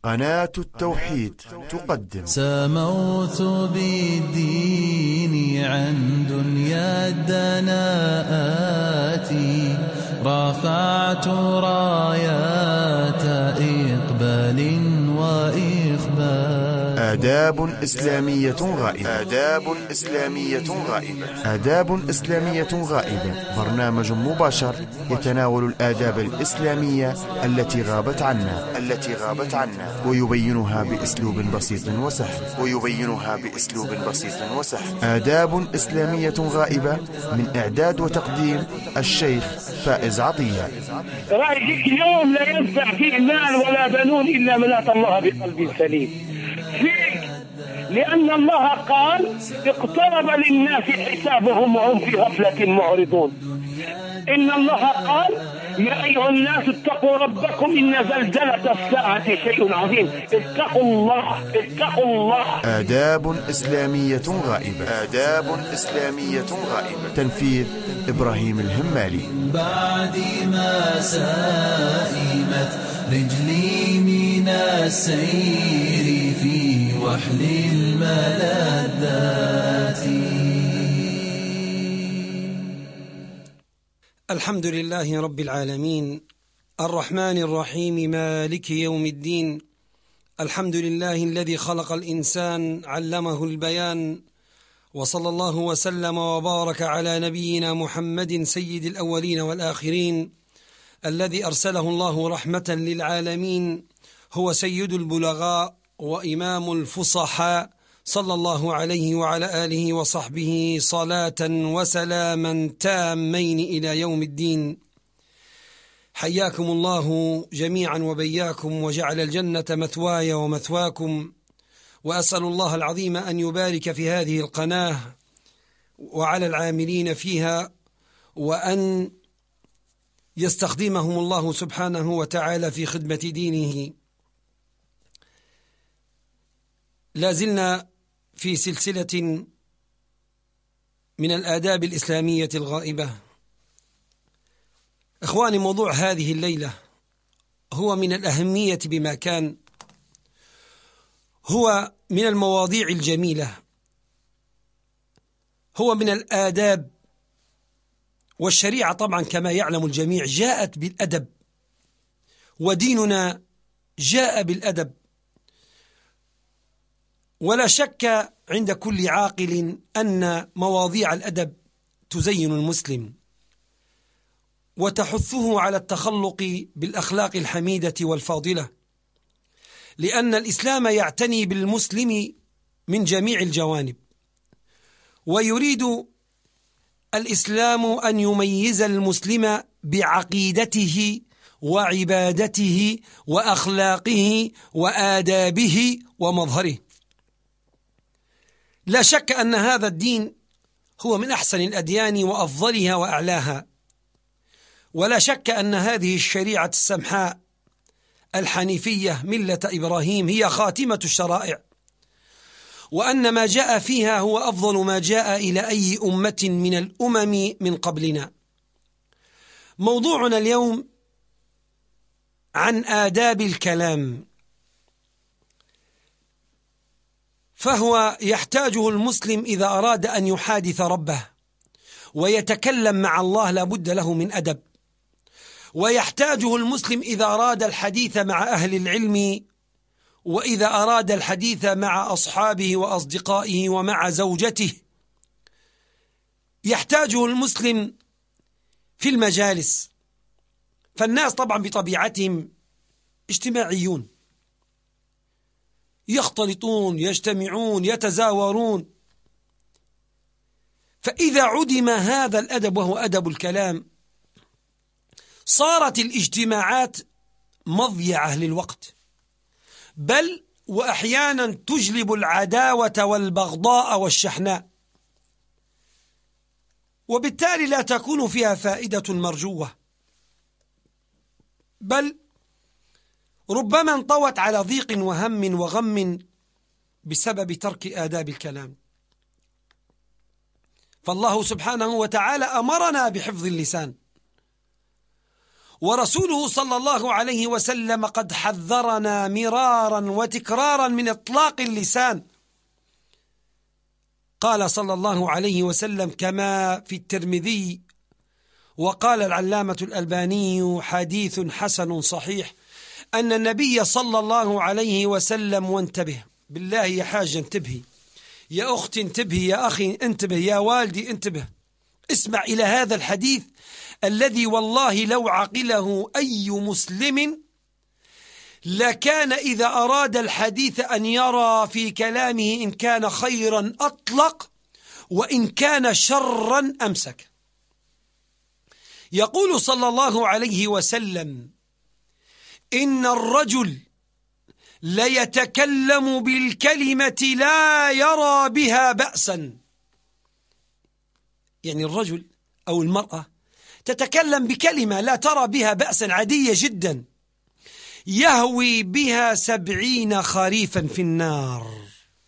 قناة التوحيد تقدم. سموت بالدين عن دنيا الدناءات، رفعت رايات إقبال وإخبات. آداب إسلامية غائبة. آداب إسلامية غائبة، برنامج مباشر يتناول الآداب الإسلامية التي غابت عنا ويبينها بأسلوب بسيط وسهل. آداب إسلامية غائبة، من إعداد وتقديم الشيخ فائز عطية. رأيك اليوم لا ينفع فيه مال ولا بنون إلا من أتى الله بقلب سليم فيك، لأن الله قال اقترب للناس حسابهم وهم في غفلة معرضون. إن الله قال يا أيها الناس اتقوا ربكم إن زلزلة الساعة شيء عظيم. اتقوا الله. آداب إسلامية غائبة. تنفيذ إبراهيم الهمالي. بعد ما سائمت رجلي من السير في وحل الملذات. الحمد لله رب العالمين الرحمن الرحيم مالك يوم الدين. الحمد لله الذي خلق الإنسان علمه البيان، وصلى الله وسلم وبارك على نبينا محمد سيد الأولين والآخرين، الذي أرسله الله رحمة للعالمين، هو سيد البلغاء وإمام الفصحاء، صلى الله عليه وعلى آله وصحبه صلاة وسلاما تامين إلى يوم الدين. حياكم الله جميعا وبياكم، وجعل الجنة مثواي ومثواكم، وأسأل الله العظيم أن يبارك في هذه القناة وعلى العاملين فيها، وأن يستخدمهم الله سبحانه وتعالى في خدمة دينه. لازلنا في سلسلة من الآداب الإسلامية الغائبة. إخواني، موضوع هذه الليلة هو من الأهمية بمكان، هو من المواضيع الجميلة، هو من الآداب. والشريعة طبعا كما يعلم الجميع جاءت بالأدب، وديننا جاء بالأدب. ولا شك عند كل عاقل أن مواضيع الأدب تزين المسلم وتحثه على التخلق بالأخلاق الحميدة والفاضلة، لأن الإسلام يعتني بالمسلم من جميع الجوانب، ويريد الإسلام أن يميز المسلم بعقيدته وعبادته وأخلاقه وآدابه ومظهره. لا شك أن هذا الدين هو من أحسن الأديان وأفضلها وأعلاها، ولا شك أن هذه الشريعة السمحاء الحنيفية ملة إبراهيم هي خاتمة الشرائع، وأن ما جاء فيها هو أفضل ما جاء إلى أي أمة من الأمم من قبلنا. موضوعنا اليوم عن آداب الكلام، فهو يحتاجه المسلم إذا أراد أن يحادث ربه ويتكلم مع الله، لا بد له من أدب. ويحتاجه المسلم إذا أراد الحديث مع أهل العلم، وإذا أراد الحديث مع أصحابه وأصدقائه ومع زوجته. يحتاجه المسلم في المجالس، فالناس طبعا بطبيعتهم اجتماعيون، يختلطون، يجتمعون، يتزاورون. فإذا عدم هذا الأدب وهو أدب الكلام، صارت الاجتماعات مضيعة للوقت، بل وأحيانا تجلب العداوة والبغضاء والشحناء، وبالتالي لا تكون فيها فائدة مرجوة، بل ربما انطوت على ضيق وهم وغم بسبب ترك آداب الكلام. فالله سبحانه وتعالى أمرنا بحفظ اللسان، ورسوله صلى الله عليه وسلم قد حذرنا مرارا وتكرارا من إطلاق اللسان. قال صلى الله عليه وسلم كما في الترمذي، وقال العلامة الألباني حديث حسن صحيح، أن النبي صلى الله عليه وسلم، وانتبه بالله يا حاجة انتبهي، يا أختي انتبهي، يا أخي انتبه، يا والدي انتبه، اسمع إلى هذا الحديث الذي والله لو عقله أي مسلم لكان إذا أراد الحديث أن يرى في كلامه إن كان خيرا أطلق وإن كان شرا أمسك. يقول صلى الله عليه وسلم: إن الرجل ليتكلم بالكلمة لا يرى بها بأسا. يعني الرجل أو المرأة تتكلم بكلمة لا ترى بها بأسا، عادية جدا، يهوي بها 70 خريفا في النار.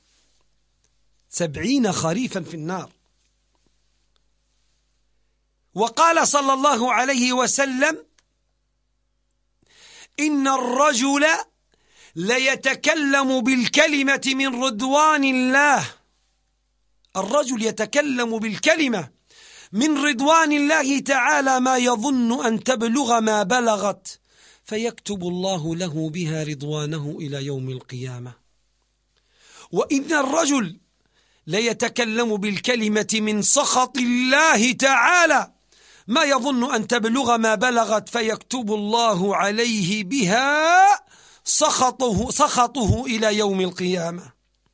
70 خريفا في النار. وقال صلى الله عليه وسلم: إن الرجل ليتكلم بالكلمة من رضوان الله. الرجل يتكلم بالكلمة من رضوان الله تعالى ما يظن أن تبلغ ما بلغت، فيكتب الله له بها رضوانه إلى يوم القيامة. وإن الرجل ليتكلم بالكلمة من سخط الله تعالى ما يظن أن تبلغ ما بلغت، فيكتب الله عليه بها سخطه إلى يوم القيامة.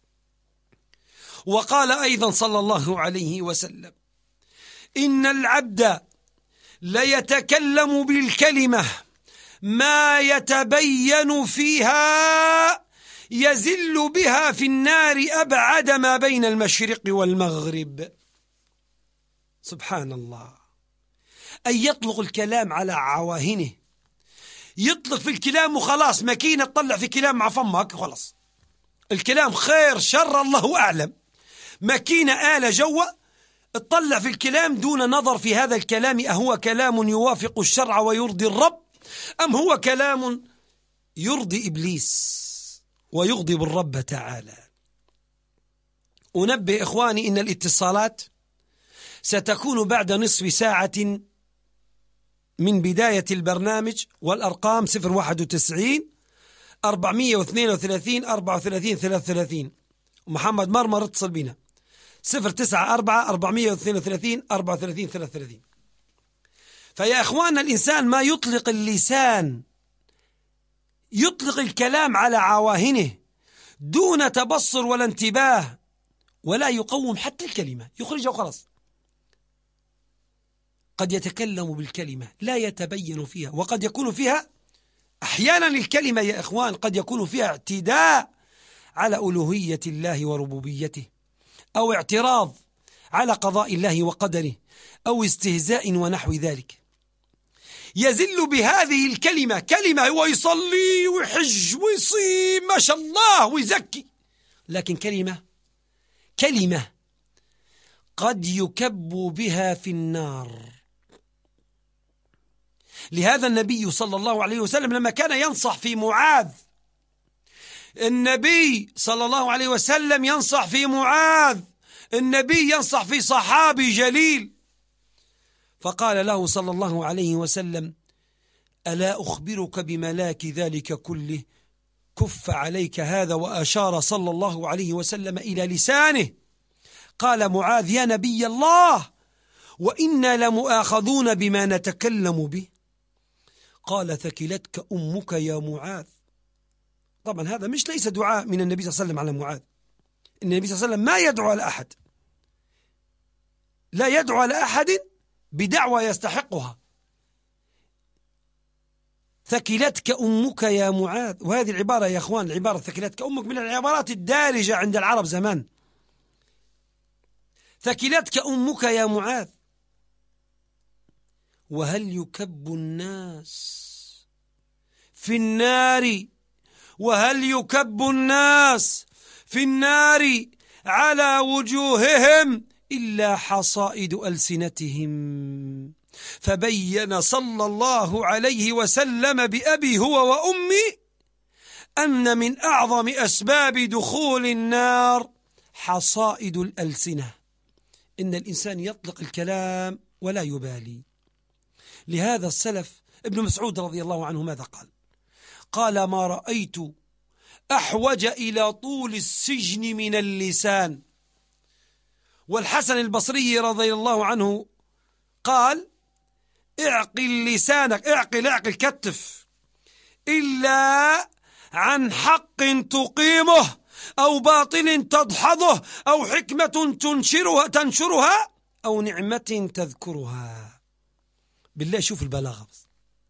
وقال أيضا صلى الله عليه وسلم: إن العبد ليتكلم بالكلمة ما يتبين فيها يزل بها في النار أبعد ما بين المشرق والمغرب. سبحان الله. أي يطلق الكلام على عواهنه، يطلق في الكلام وخلاص، ماكينة تطلع في كلام مع فمك خلاص، الكلام خير شر الله أعلم، ماكينة آلة جوة تطلع في الكلام دون نظر في هذا الكلام أهو كلام يوافق الشرع ويرضي الرب أم هو كلام يرضي إبليس ويغضب الرب تعالى. أنبه إخواني إن الاتصالات ستكون بعد نصف ساعة من بداية البرنامج، والأرقام 091 432 34 33. محمد مرمر اتصل بنا 094 432 34 33. فيا إخواننا الإنسان ما يطلق اللسان، يطلق الكلام على عواهنه دون تبصر ولا انتباه، ولا يقوم حتى الكلمة، يخرجها وخلاص. قد يتكلم بالكلمة لا يتبين فيها، وقد يكون فيها أحيانا الكلمة يا إخوان قد يكون فيها اعتداء على ألوهية الله وربوبيته، أو اعتراض على قضاء الله وقدره، أو استهزاء ونحو ذلك. يزل بهذه الكلمة، كلمة هو يصلي ويحج ويصيم ما شاء الله ويزكي، لكن كلمة قد يكب بها في النار. لهذا النبي صلى الله عليه وسلم لما كان ينصح في معاذ، النبي صلى الله عليه وسلم ينصح في معاذ، النبي ينصح في صحابي جليل، فقال له صلى الله عليه وسلم: ألا أخبرك بملاك ذلك كله؟ كف عليك هذا، وأشار صلى الله عليه وسلم إلى لسانه. قال معاذ: يا نبي الله، وإنا لمؤاخذون بما نتكلم به. قال: ثكلتك أمك يا معاذ. طبعا هذا ليس دعاء من النبي صلى الله عليه وسلم على معاذ. النبي صلى الله عليه وسلم ما يدعو على أحد، لا يدعو على أحد بدعوى يستحقها. ثكلتك أمك يا معاذ، وهذه العبارة يا أخوان، العبارة ثكلتك أمك من العبارات الدارجة عند العرب زمان. ثكلتك أمك يا معاذ. وهل يكب الناس في النار، وهل يكب الناس في النار على وجوههم إلا حصائد ألسنتهم، فبين صلى الله عليه وسلم بأبي هو وأمي أن من أعظم أسباب دخول النار حصائد الألسنة، إن الإنسان يطلق الكلام ولا يبالي. لهذا السلف ابن مسعود رضي الله عنه ماذا قال؟ قال: ما رأيت أحوج إلى طول السجن من اللسان. والحسن البصري رضي الله عنه قال: اعقل لسانك، اعقل كتف، إلا عن حق تقيمه أو باطل تدحضه أو حكمة تنشرها أو نعمة تذكرها. بالله شوف البلاغة بس.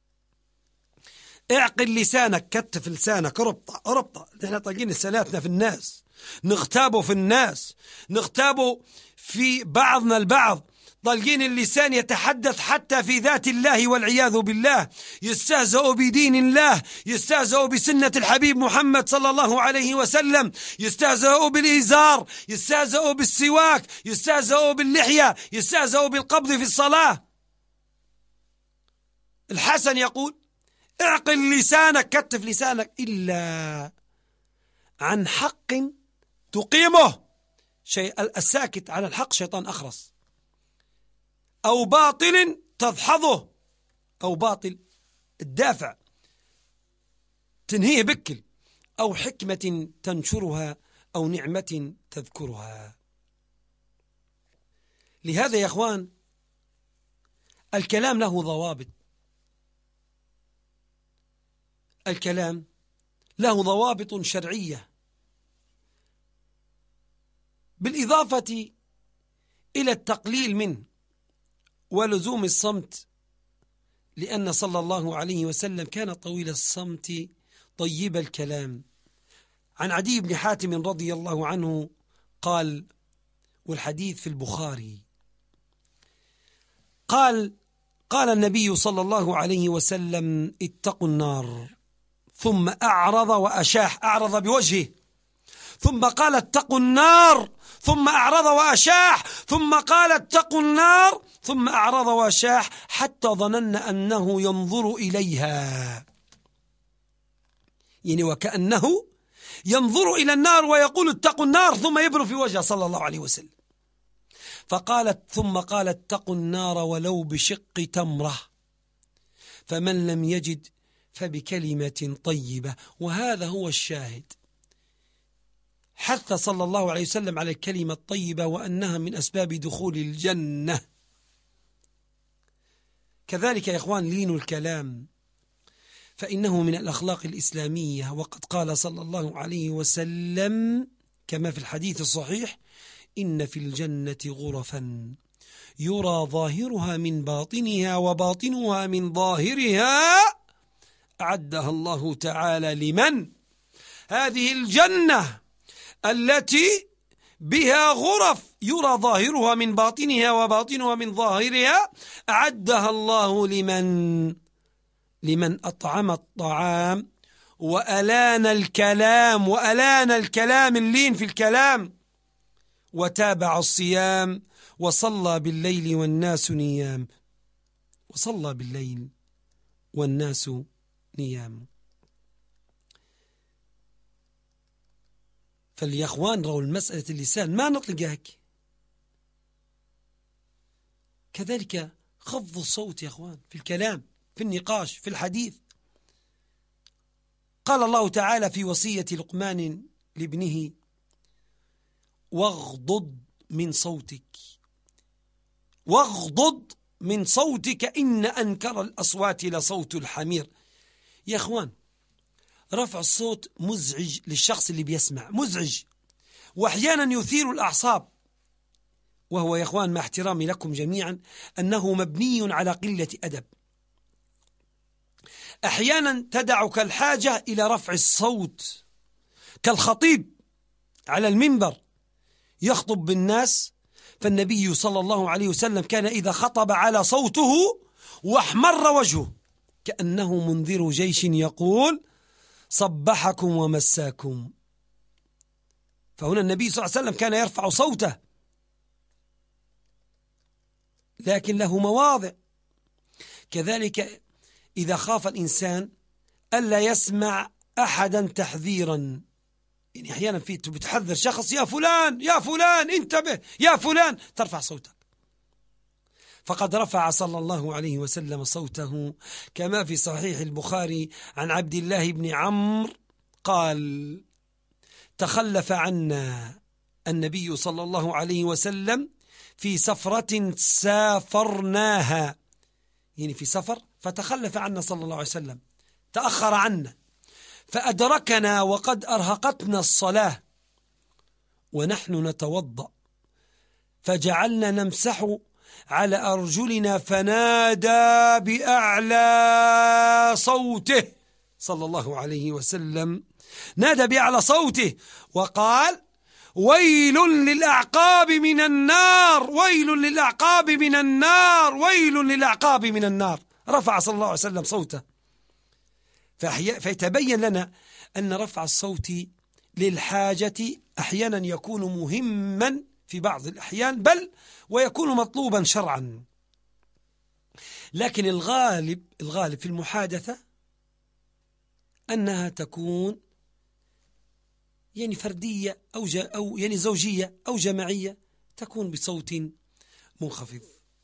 اعقل لسانك، كتف لسانك، ربطة. نحن طالقين لساناتنا في الناس، نغتابوا في الناس، نغتابوا في بعضنا البعض، طالقين اللسان يتحدث حتى في ذات الله والعياذ بالله، يستهزئ بدين الله، يستهزئ بسنة الحبيب محمد صلى الله عليه وسلم، يستهزئ بالإزار، يستهزئ بالسواك، يستهزئ باللحية، يستهزئ بالقبض في الصلاة. الحسن يقول: اعقل لسانك، كتف لسانك، إلا عن حق تقيمه، الساكت على الحق شيطان أخرس، أو باطل تدحضه، أو باطل الدافع تنهيه بكل، أو حكمة تنشرها، أو نعمة تذكرها. لهذا يا أخوان الكلام له ضوابط، الكلام له ضوابط شرعية، بالإضافة إلى التقليل منه ولزوم الصمت، لأن صلى الله عليه وسلم كان طويل الصمت طيب الكلام. عن عدي بن حاتم رضي الله عنه قال، والحديث في البخاري، قال النبي صلى الله عليه وسلم: اتقوا النار، ثم أعرض وأشاح، أعرض بوجهه، ثم قال: اتقوا النار، ثم أعرض وأشاح، ثم قال: اتقوا النار، ثم أعرض وأشاح، حتى ظننا أنه ينظر إليها، يعني وكأنه ينظر إلى النار ويقول: اتقوا النار، ثم يبرو في وجهه صلى الله عليه وسلم. ثم قال: اتقوا النار ولو بشق تمرة، فمن لم يجد فبكلمة طيبة. وهذا هو الشاهد، حث صلى الله عليه وسلم على الكلمة الطيبة وأنها من أسباب دخول الجنة. كذلك يا إخوان لين الكلام، فإنه من الأخلاق الإسلامية، وقد قال صلى الله عليه وسلم كما في الحديث الصحيح: إن في الجنة غرفا يرى ظاهرها من باطنها وباطنها من ظاهرها، أعدها الله تعالى لمن؟ هذه الجنة التي بها غرف يرى ظاهرها من باطنها وباطنها من ظاهرها، أعدها الله لمن أطعم الطعام وألان الكلام اللين في الكلام، وتابع الصيام، وصلى بالليل والناس نيام، وصلى بالليل والناس نيام. فاليخوان رأوا المسألة اللسان ما نطلق هيك. كذلك خفض الصوت يا أخوان في الكلام، في النقاش، في الحديث. قال الله تعالى في وصية لقمان لابنه: واغضض من صوتك إن أنكر الأصوات لصوت الحمير. يا أخوان رفع الصوت مزعج للشخص اللي بيسمع، مزعج، وأحيانا يثير الأعصاب، وهو يا أخوان مع احترامي لكم جميعا أنه مبني على قلة أدب. أحيانا تدعك الحاجة إلى رفع الصوت، كالخطيب على المنبر يخطب بالناس، فالنبي صلى الله عليه وسلم كان إذا خطب على صوته واحمر وجهه كأنه منذر جيش يقول: صبحكم ومساكم. فهنا النبي صلى الله عليه وسلم كان يرفع صوته، لكن له مواضع كذلك إذا خاف الإنسان ألا يسمع أحدا تحذيرا، يعني أحيانا بتحذر شخص: يا فلان يا فلان انتبه يا فلان، ترفع صوتك. فقد رفع صلى الله عليه وسلم صوته كما في صحيح البخاري عن عبد الله بن عمرو قال: تخلف عنا النبي صلى الله عليه وسلم في سفرة سافرناها، يعني في سفر فتخلف عنا صلى الله عليه وسلم، تأخر عنا، فأدركنا وقد أرهقتنا الصلاة ونحن نتوضأ، فجعلنا نمسح على أرجلنا، فنادى بأعلى صوته صلى الله عليه وسلم، نادى بأعلى صوته وقال: ويل للأعقاب من النار، ويل للأعقاب من النار، ويل للأعقاب من النار. رفع صلى الله عليه وسلم صوته. فيتبين لنا أن رفع الصوت للحاجة أحيانا يكون مهما في بعض الأحيان، بل ويكون مطلوبا شرعا. لكن الغالب في المحادثة أنها تكون يعني فردية أو يعني زوجية أو جماعية، تكون بصوت منخفض.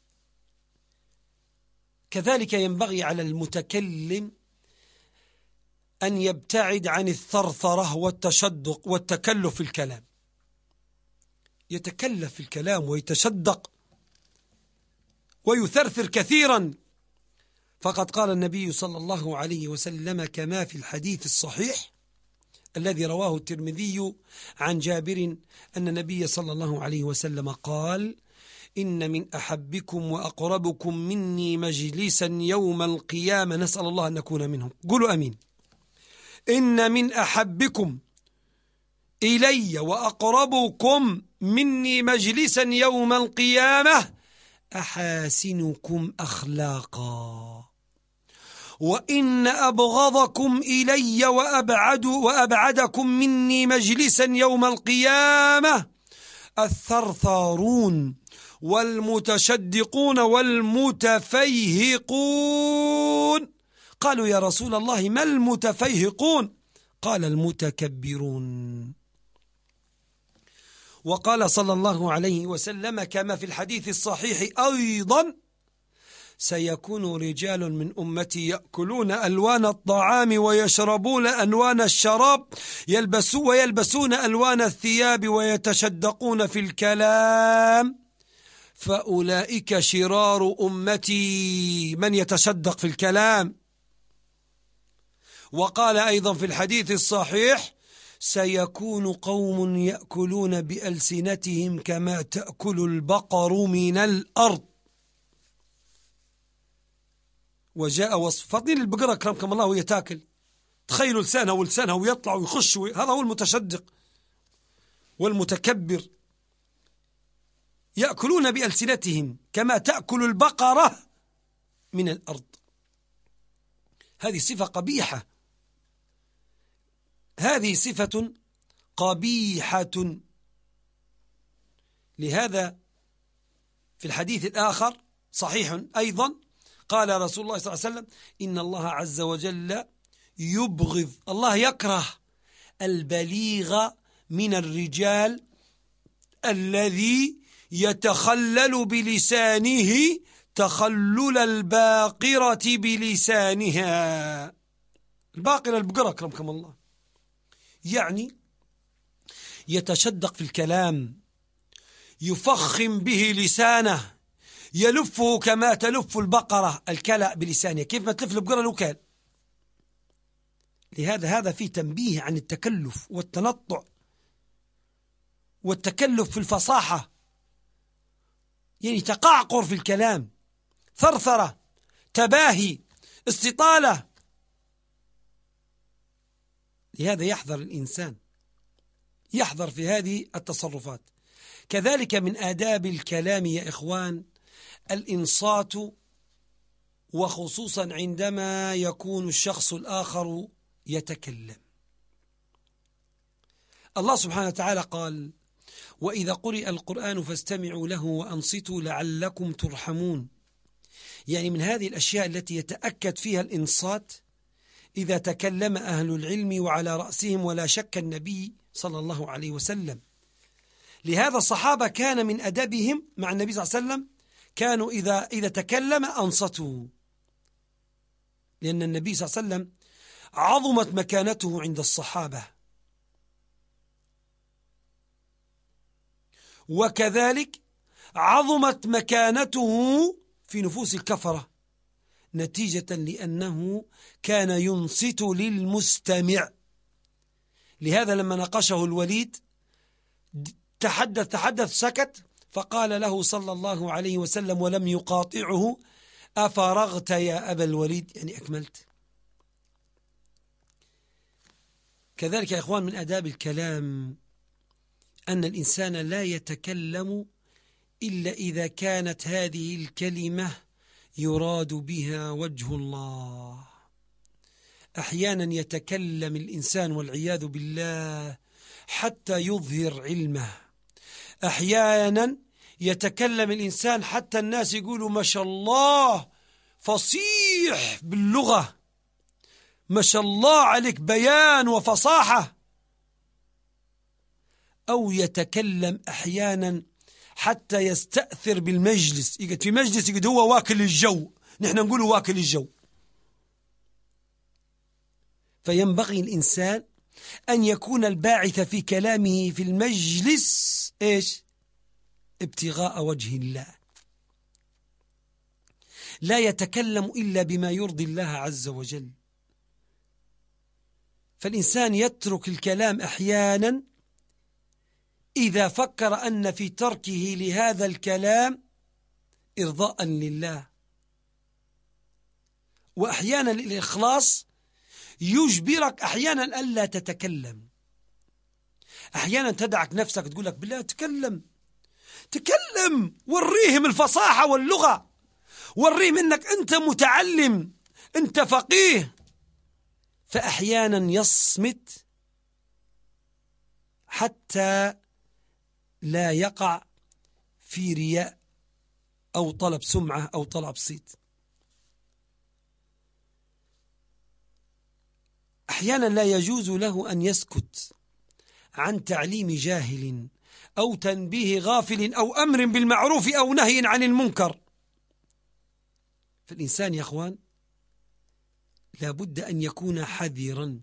كذلك ينبغي على المتكلم أن يبتعد عن الثرثرة والتشدق والتكلف في الكلام. يتكلف في الكلام ويتشدق ويثرثر كثيرا، فقد قال النبي صلى الله عليه وسلم كما في الحديث الصحيح الذي رواه الترمذي عن جابر أن النبي صلى الله عليه وسلم قال: إن من أحبكم وأقربكم مني مجلسا يوم القيامة، نسأل الله أن نكون منهم، قولوا أمين. إن من أحبكم إلي وأقربكم مني مجلسا يوم القيامة أحاسنكم أخلاقا، وإن أبغضكم إلي وأبعدكم مني مجلسا يوم القيامة الثرثارون والمتشدقون والمتفيهقون. قالوا: يا رسول الله ما المتفيهقون؟ قال: المتكبرون. وقال صلى الله عليه وسلم كما في الحديث الصحيح أيضا: سيكون رجال من أمتي يأكلون ألوان الطعام ويشربون ألوان الشراب ويلبسون ألوان الثياب ويتشدقون في الكلام، فأولئك شرار أمتي من يتشدق في الكلام. وقال أيضا في الحديث الصحيح: سيكون قوم يأكلون بألسنتهم كما تأكل البقر من الأرض. وجاء وصف فضيل البقرة كرمكم الله وهي تاكل، تخيلوا لسانها ويطلع ويخش، هذا هو المتشدق والمتكبر. يأكلون بألسنتهم كما تأكل البقرة من الأرض. هذه صفة قبيحة، هذه صفة قبيحة. لهذا في الحديث الآخر صحيح أيضا قال رسول الله صلى الله عليه وسلم: إن الله عز وجل يبغض، الله يكره البليغ من الرجال الذي يتخلل بلسانه تخلل الباقرة بلسانها. الباقرة البقرة أكرمكم الله، يعني يتشدق في الكلام، يفخم به لسانه، يلفه كما تلف البقرة الكلأ بلسانها، كيف ما تلف البقرة الوكال. لهذا هذا فيه تنبيه عن التكلف والتنطع والتكلف في الفصاحة، يعني تقعقر في الكلام، ثرثرة، تباهي، استطالة. لهذا يحذر الإنسان، يحذر في هذه التصرفات. كذلك من آداب الكلام يا إخوان الإنصات، وخصوصا عندما يكون الشخص الآخر يتكلم. الله سبحانه وتعالى قال: وإذا قرئ القرآن فاستمعوا له وأنصتوا لعلكم ترحمون. يعني من هذه الأشياء التي يتأكد فيها الإنصات إذا تكلم أهل العلم وعلى رأسهم ولا شك النبي صلى الله عليه وسلم. لهذا الصحابة كان من أدبهم مع النبي صلى الله عليه وسلم كانوا إذا تكلم أنصتوا، لأن النبي صلى الله عليه وسلم عظمت مكانته عند الصحابة، وكذلك عظمت مكانته في نفوس الكفرة نتيجة لأنه كان ينصت للمستمع. لهذا لما ناقشه الوليد تحدث سكت، فقال له صلى الله عليه وسلم ولم يقاطعه: أفرغت يا أبا الوليد؟ يعني أكملت. كذلك يا إخوان من آداب الكلام أن الإنسان لا يتكلم إلا إذا كانت هذه الكلمة يراد بها وجه الله. أحيانا يتكلم الإنسان والعياذ بالله حتى يظهر علمه، أحيانا يتكلم الإنسان حتى الناس يقولوا ما شاء الله فصيح باللغة، ما شاء الله عليك بيان وفصاحة. أو يتكلم أحيانا حتى يستأثر بالمجلس، يقعد في مجلس يقعد هو واكل الجو، نحن نقول واكل الجو. فينبغي الإنسان أن يكون الباعث في كلامه في المجلس إيش؟ ابتغاء وجه الله، لا يتكلم إلا بما يرضي الله عز وجل. فالإنسان يترك الكلام أحيانا إذا فكر أن في تركه لهذا الكلام إرضاء لله، وأحيانا الإخلاص يجبرك أحيانا ألا تتكلم. أحيانا تدعك نفسك تقول لك بالله تكلم، وريهم الفصاحة واللغة، وريهم أنك أنت متعلم، أنت فقيه. فأحيانا يصمت حتى لا يقع في رياء أو طلب سمعة أو طلب صيت. أحيانا لا يجوز له أن يسكت عن تعليم جاهل أو تنبيه غافل أو أمر بالمعروف أو نهي عن المنكر. فالإنسان يا أخوان لابد أن يكون حذرا.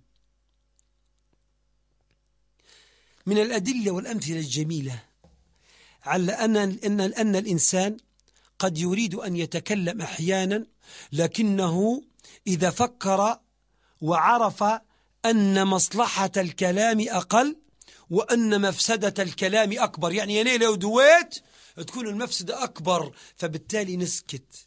من الأدلة والأمثلة الجميلة على أن الإنسان قد يريد أن يتكلم أحيانا، لكنه إذا فكر وعرف أن مصلحة الكلام أقل وأن مفسدة الكلام أكبر، يعني لو دويت تكون المفسدة أكبر، فبالتالي نسكت.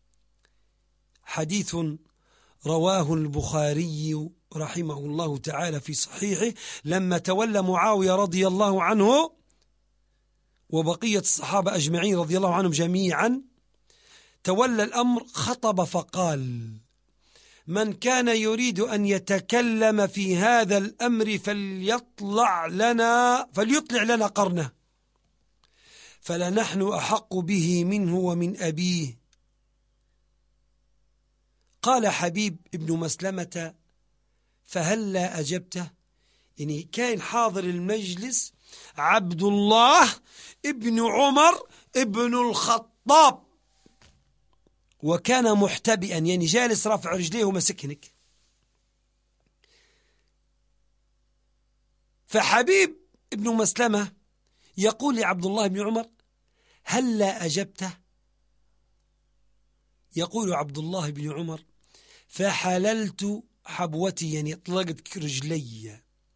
حديث رواه البخاري رحمه الله تعالى في صحيحه لما تولى معاوية رضي الله عنه وبقية الصحابة أجمعين رضي الله عنهم جميعا، تولى الأمر خطب فقال: من كان يريد أن يتكلم في هذا الأمر فليطلع لنا قرنه، فلنحن أحق به منه ومن أبيه. قال حبيب ابن مسلمة: فهلا أجبته؟ يعني كان حاضر المجلس عبد الله ابن عمر ابن الخطاب، وكان محتبئا، يعني جالس رافع رجليه ومسكنك. فحبيب ابن مسلمة يقول لعبد الله بن عمر: هلا أجبته؟ يقول عبد الله بن عمر: فحللت حبوتي، يعني اطلقت رجلي،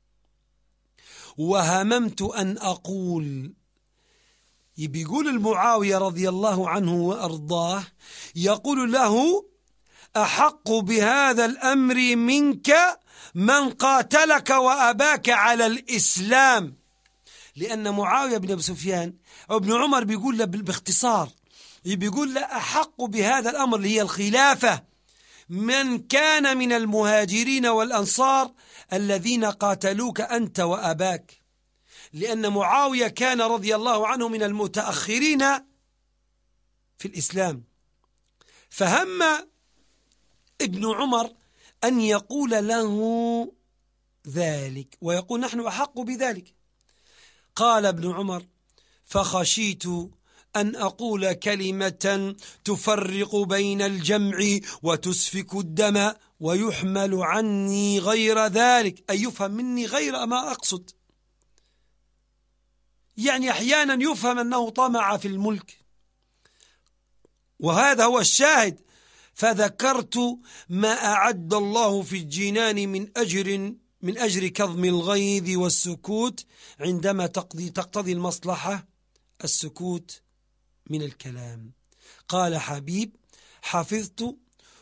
وهممت أن أقول. بيقول المعاوية رضي الله عنه وأرضاه، يقول له: أحق بهذا الأمر منك من قاتلك وأباك على الإسلام. لأن معاوية بن أبي سفيان أو ابن عمر بيقول له باختصار، بيقول له أحق بهذا الأمر اللي هي الخلافة من كان من المهاجرين والأنصار الذين قاتلوك أنت وأباك، لأن معاوية كان رضي الله عنه من المتأخرين في الإسلام، فهم ابن عمر أن يقول له ذلك ويقول نحن أحق بذلك. قال ابن عمر: فخشيت أن أقول كلمة تفرق بين الجمع وتسفك الدم ويحمل عني غير ذلك، أي يفهم مني غير ما أقصد. يعني أحيانا يفهم أنه طمع في الملك، وهذا هو الشاهد. فذكرت ما أعد الله في الجنان من أجر كظم الغيظ والسكوت عندما تقتضي المصلحة السكوت من الكلام. قال حبيب: حفظت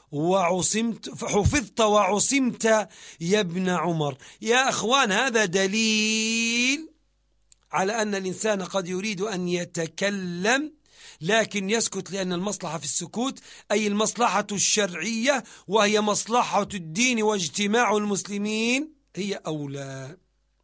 وعصمت يا ابن عمر. يا أخوان، هذا دليل على أن الإنسان قد يريد أن يتكلم لكن يسكت، لأن المصلحة في السكوت أي المصلحة الشرعية، وهي مصلحة الدين واجتماع المسلمين، هي أولى.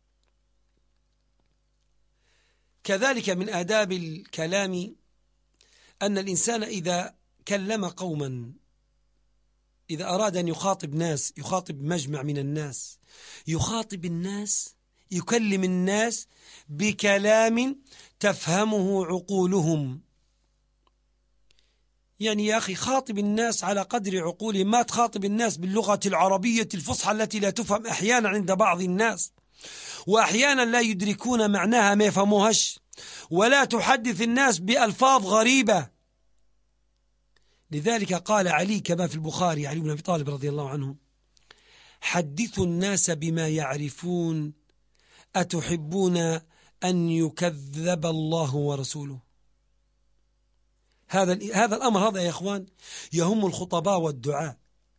كذلك من آداب الكلام أن الإنسان إذا كلم قوما، إذا أراد أن يخاطب ناس، يخاطب مجمع من الناس، يخاطب الناس، يكلم الناس بكلام تفهمه عقولهم. يعني يا أخي، خاطب الناس على قدر عقولهم، ما تخاطب الناس باللغة العربية الفصحى التي لا تفهم أحيانا عند بعض الناس، وأحيانا لا يدركون معناها، ما يفهموهش. ولا تحدث الناس بألفاظ غريبة. لذلك قال علي كما في البخاري، علي بن أبي طالب رضي الله عنه: حدثوا الناس بما يعرفون أتحبون أن يكذب الله ورسوله. هذا الأمر هذا يا إخوان يهم الخطباء والدعاء.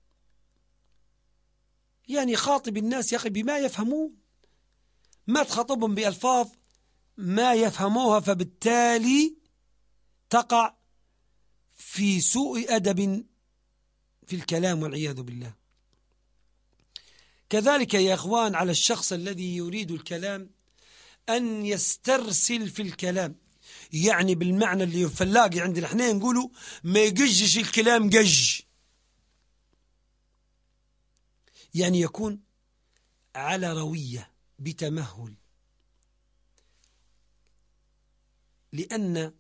يعني خاطب الناس يا أخي بما يفهمون، ما تخاطبهم بألفاظ ما يفهموها، فبالتالي تقع في سوء أدب في الكلام والعياذ بالله. كذلك يا إخوان على الشخص الذي يريد الكلام أن يسترسل في الكلام، يعني بالمعنى اللي فلاقي عندنا احنا نقولوا ما يقجش الكلام قج، يعني يكون على روية بتمهل. لأن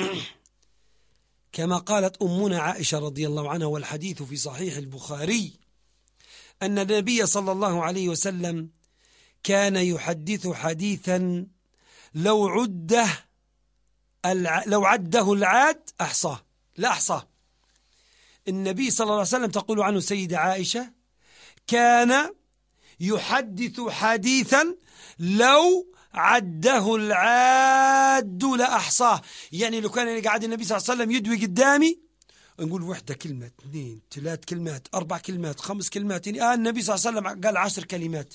كما قالت أمنا عائشة رضي الله عنها، والحديث في صحيح البخاري، أن النبي صلى الله عليه وسلم كان يحدث حديثا لو عده العاد أحصاه لا أحصاه. النبي صلى الله عليه وسلم تقول عنه سيدة عائشة: كان يحدث حديثا لو عده العاد لأحصاه. يعني لو كان قاعد النبي صلى الله عليه وسلم يدوي قدامي، نقول وحدة كلمة، 2 3 كلمات 4 كلمات 5 كلمات، يعني النبي صلى الله عليه وسلم قال 10 كلمات.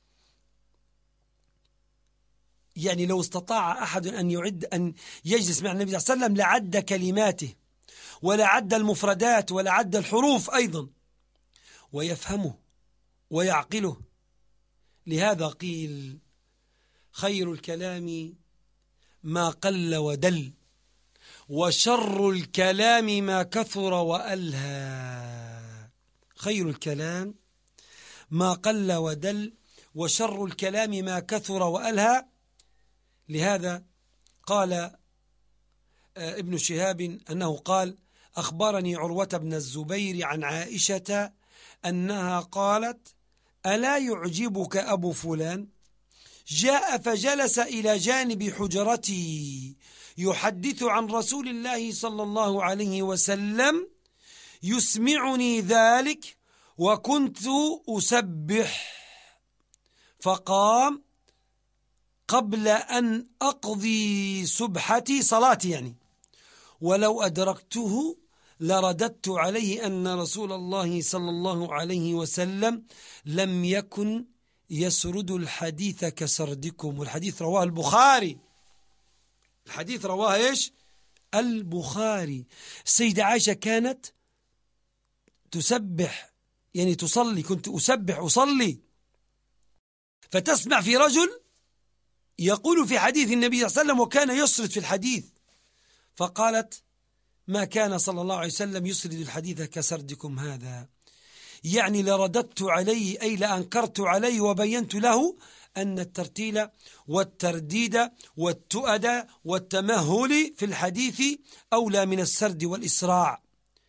يعني لو استطاع أحد أن يجلس مع النبي صلى الله عليه وسلم لعد كلماته، ولعد المفردات، ولعد الحروف أيضا، ويفهمه ويعقله. لهذا قيل: خير الكلام ما قل ودل، وشر الكلام ما كثر وألهى. خير الكلام ما قل ودل، وشر الكلام ما كثر وألهى. لهذا قال ابن شهاب أنه قال: أخبرني عروة بن الزبير عن عائشة أنها قالت: ألا يعجبك أبو فلان؟ جاء فجلس إلى جانب حجرتي يحدث عن رسول الله صلى الله عليه وسلم يسمعني ذلك وكنت أسبح، فقام قبل أن أقضي سبحتي، صلاتي يعني، ولو أدركته لرددت عليه أن رسول الله صلى الله عليه وسلم لم يكن يسرد الحديث كسردكم. والحديث رواه البخاري. الحديث رواه إيش؟ البخاري. السيدة عائشة كانت تسبح، يعني تصلي، كنت أسبح أصلي، فتسمع في رجل يقول في حديث النبي صلى الله عليه وسلم وكان يسرد في الحديث، فقالت: ما كان صلى الله عليه وسلم يسرد الحديث كسردكم هذا، يعني لرددت عليه أي لأنكرت عليه وبينت له أن الترتيل والترديد والتؤد والتمهل في الحديث أولى من السرد والإسراع.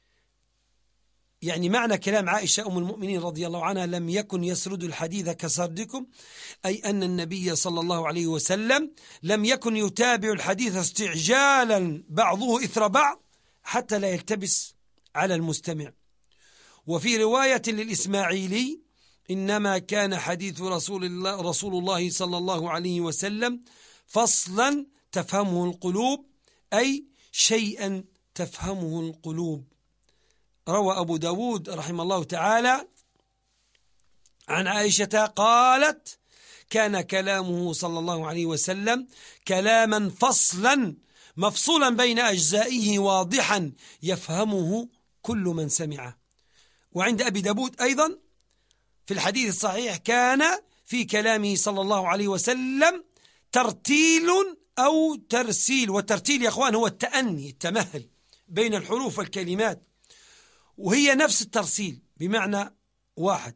يعني معنى كلام عائشة أم المؤمنين رضي الله عنها لم يكن يسرد الحديث كسردكم، أي أن النبي صلى الله عليه وسلم لم يكن يتابع الحديث استعجالا بعضه إثر بعض حتى لا يلتبس على المستمع. وفي رواية للإسماعيلي إنما كان حديث رسول الله صلى الله عليه وسلم فصلا تفهمه القلوب، أي شيئا تفهمه القلوب. روى أبو داود رحمه الله تعالى عن عائشة قالت: كان كلامه صلى الله عليه وسلم كلاما فصلا مفصولا بين أجزائه واضحا يفهمه كل من سمعه. وعند أبي داود أيضا في الحديث الصحيح كان في كلامه صلى الله عليه وسلم ترتيل أو ترسيل، والترتيل يا أخوان هو التأني التمهل بين الحروف والكلمات، وهي نفس الترسيل بمعنى واحد.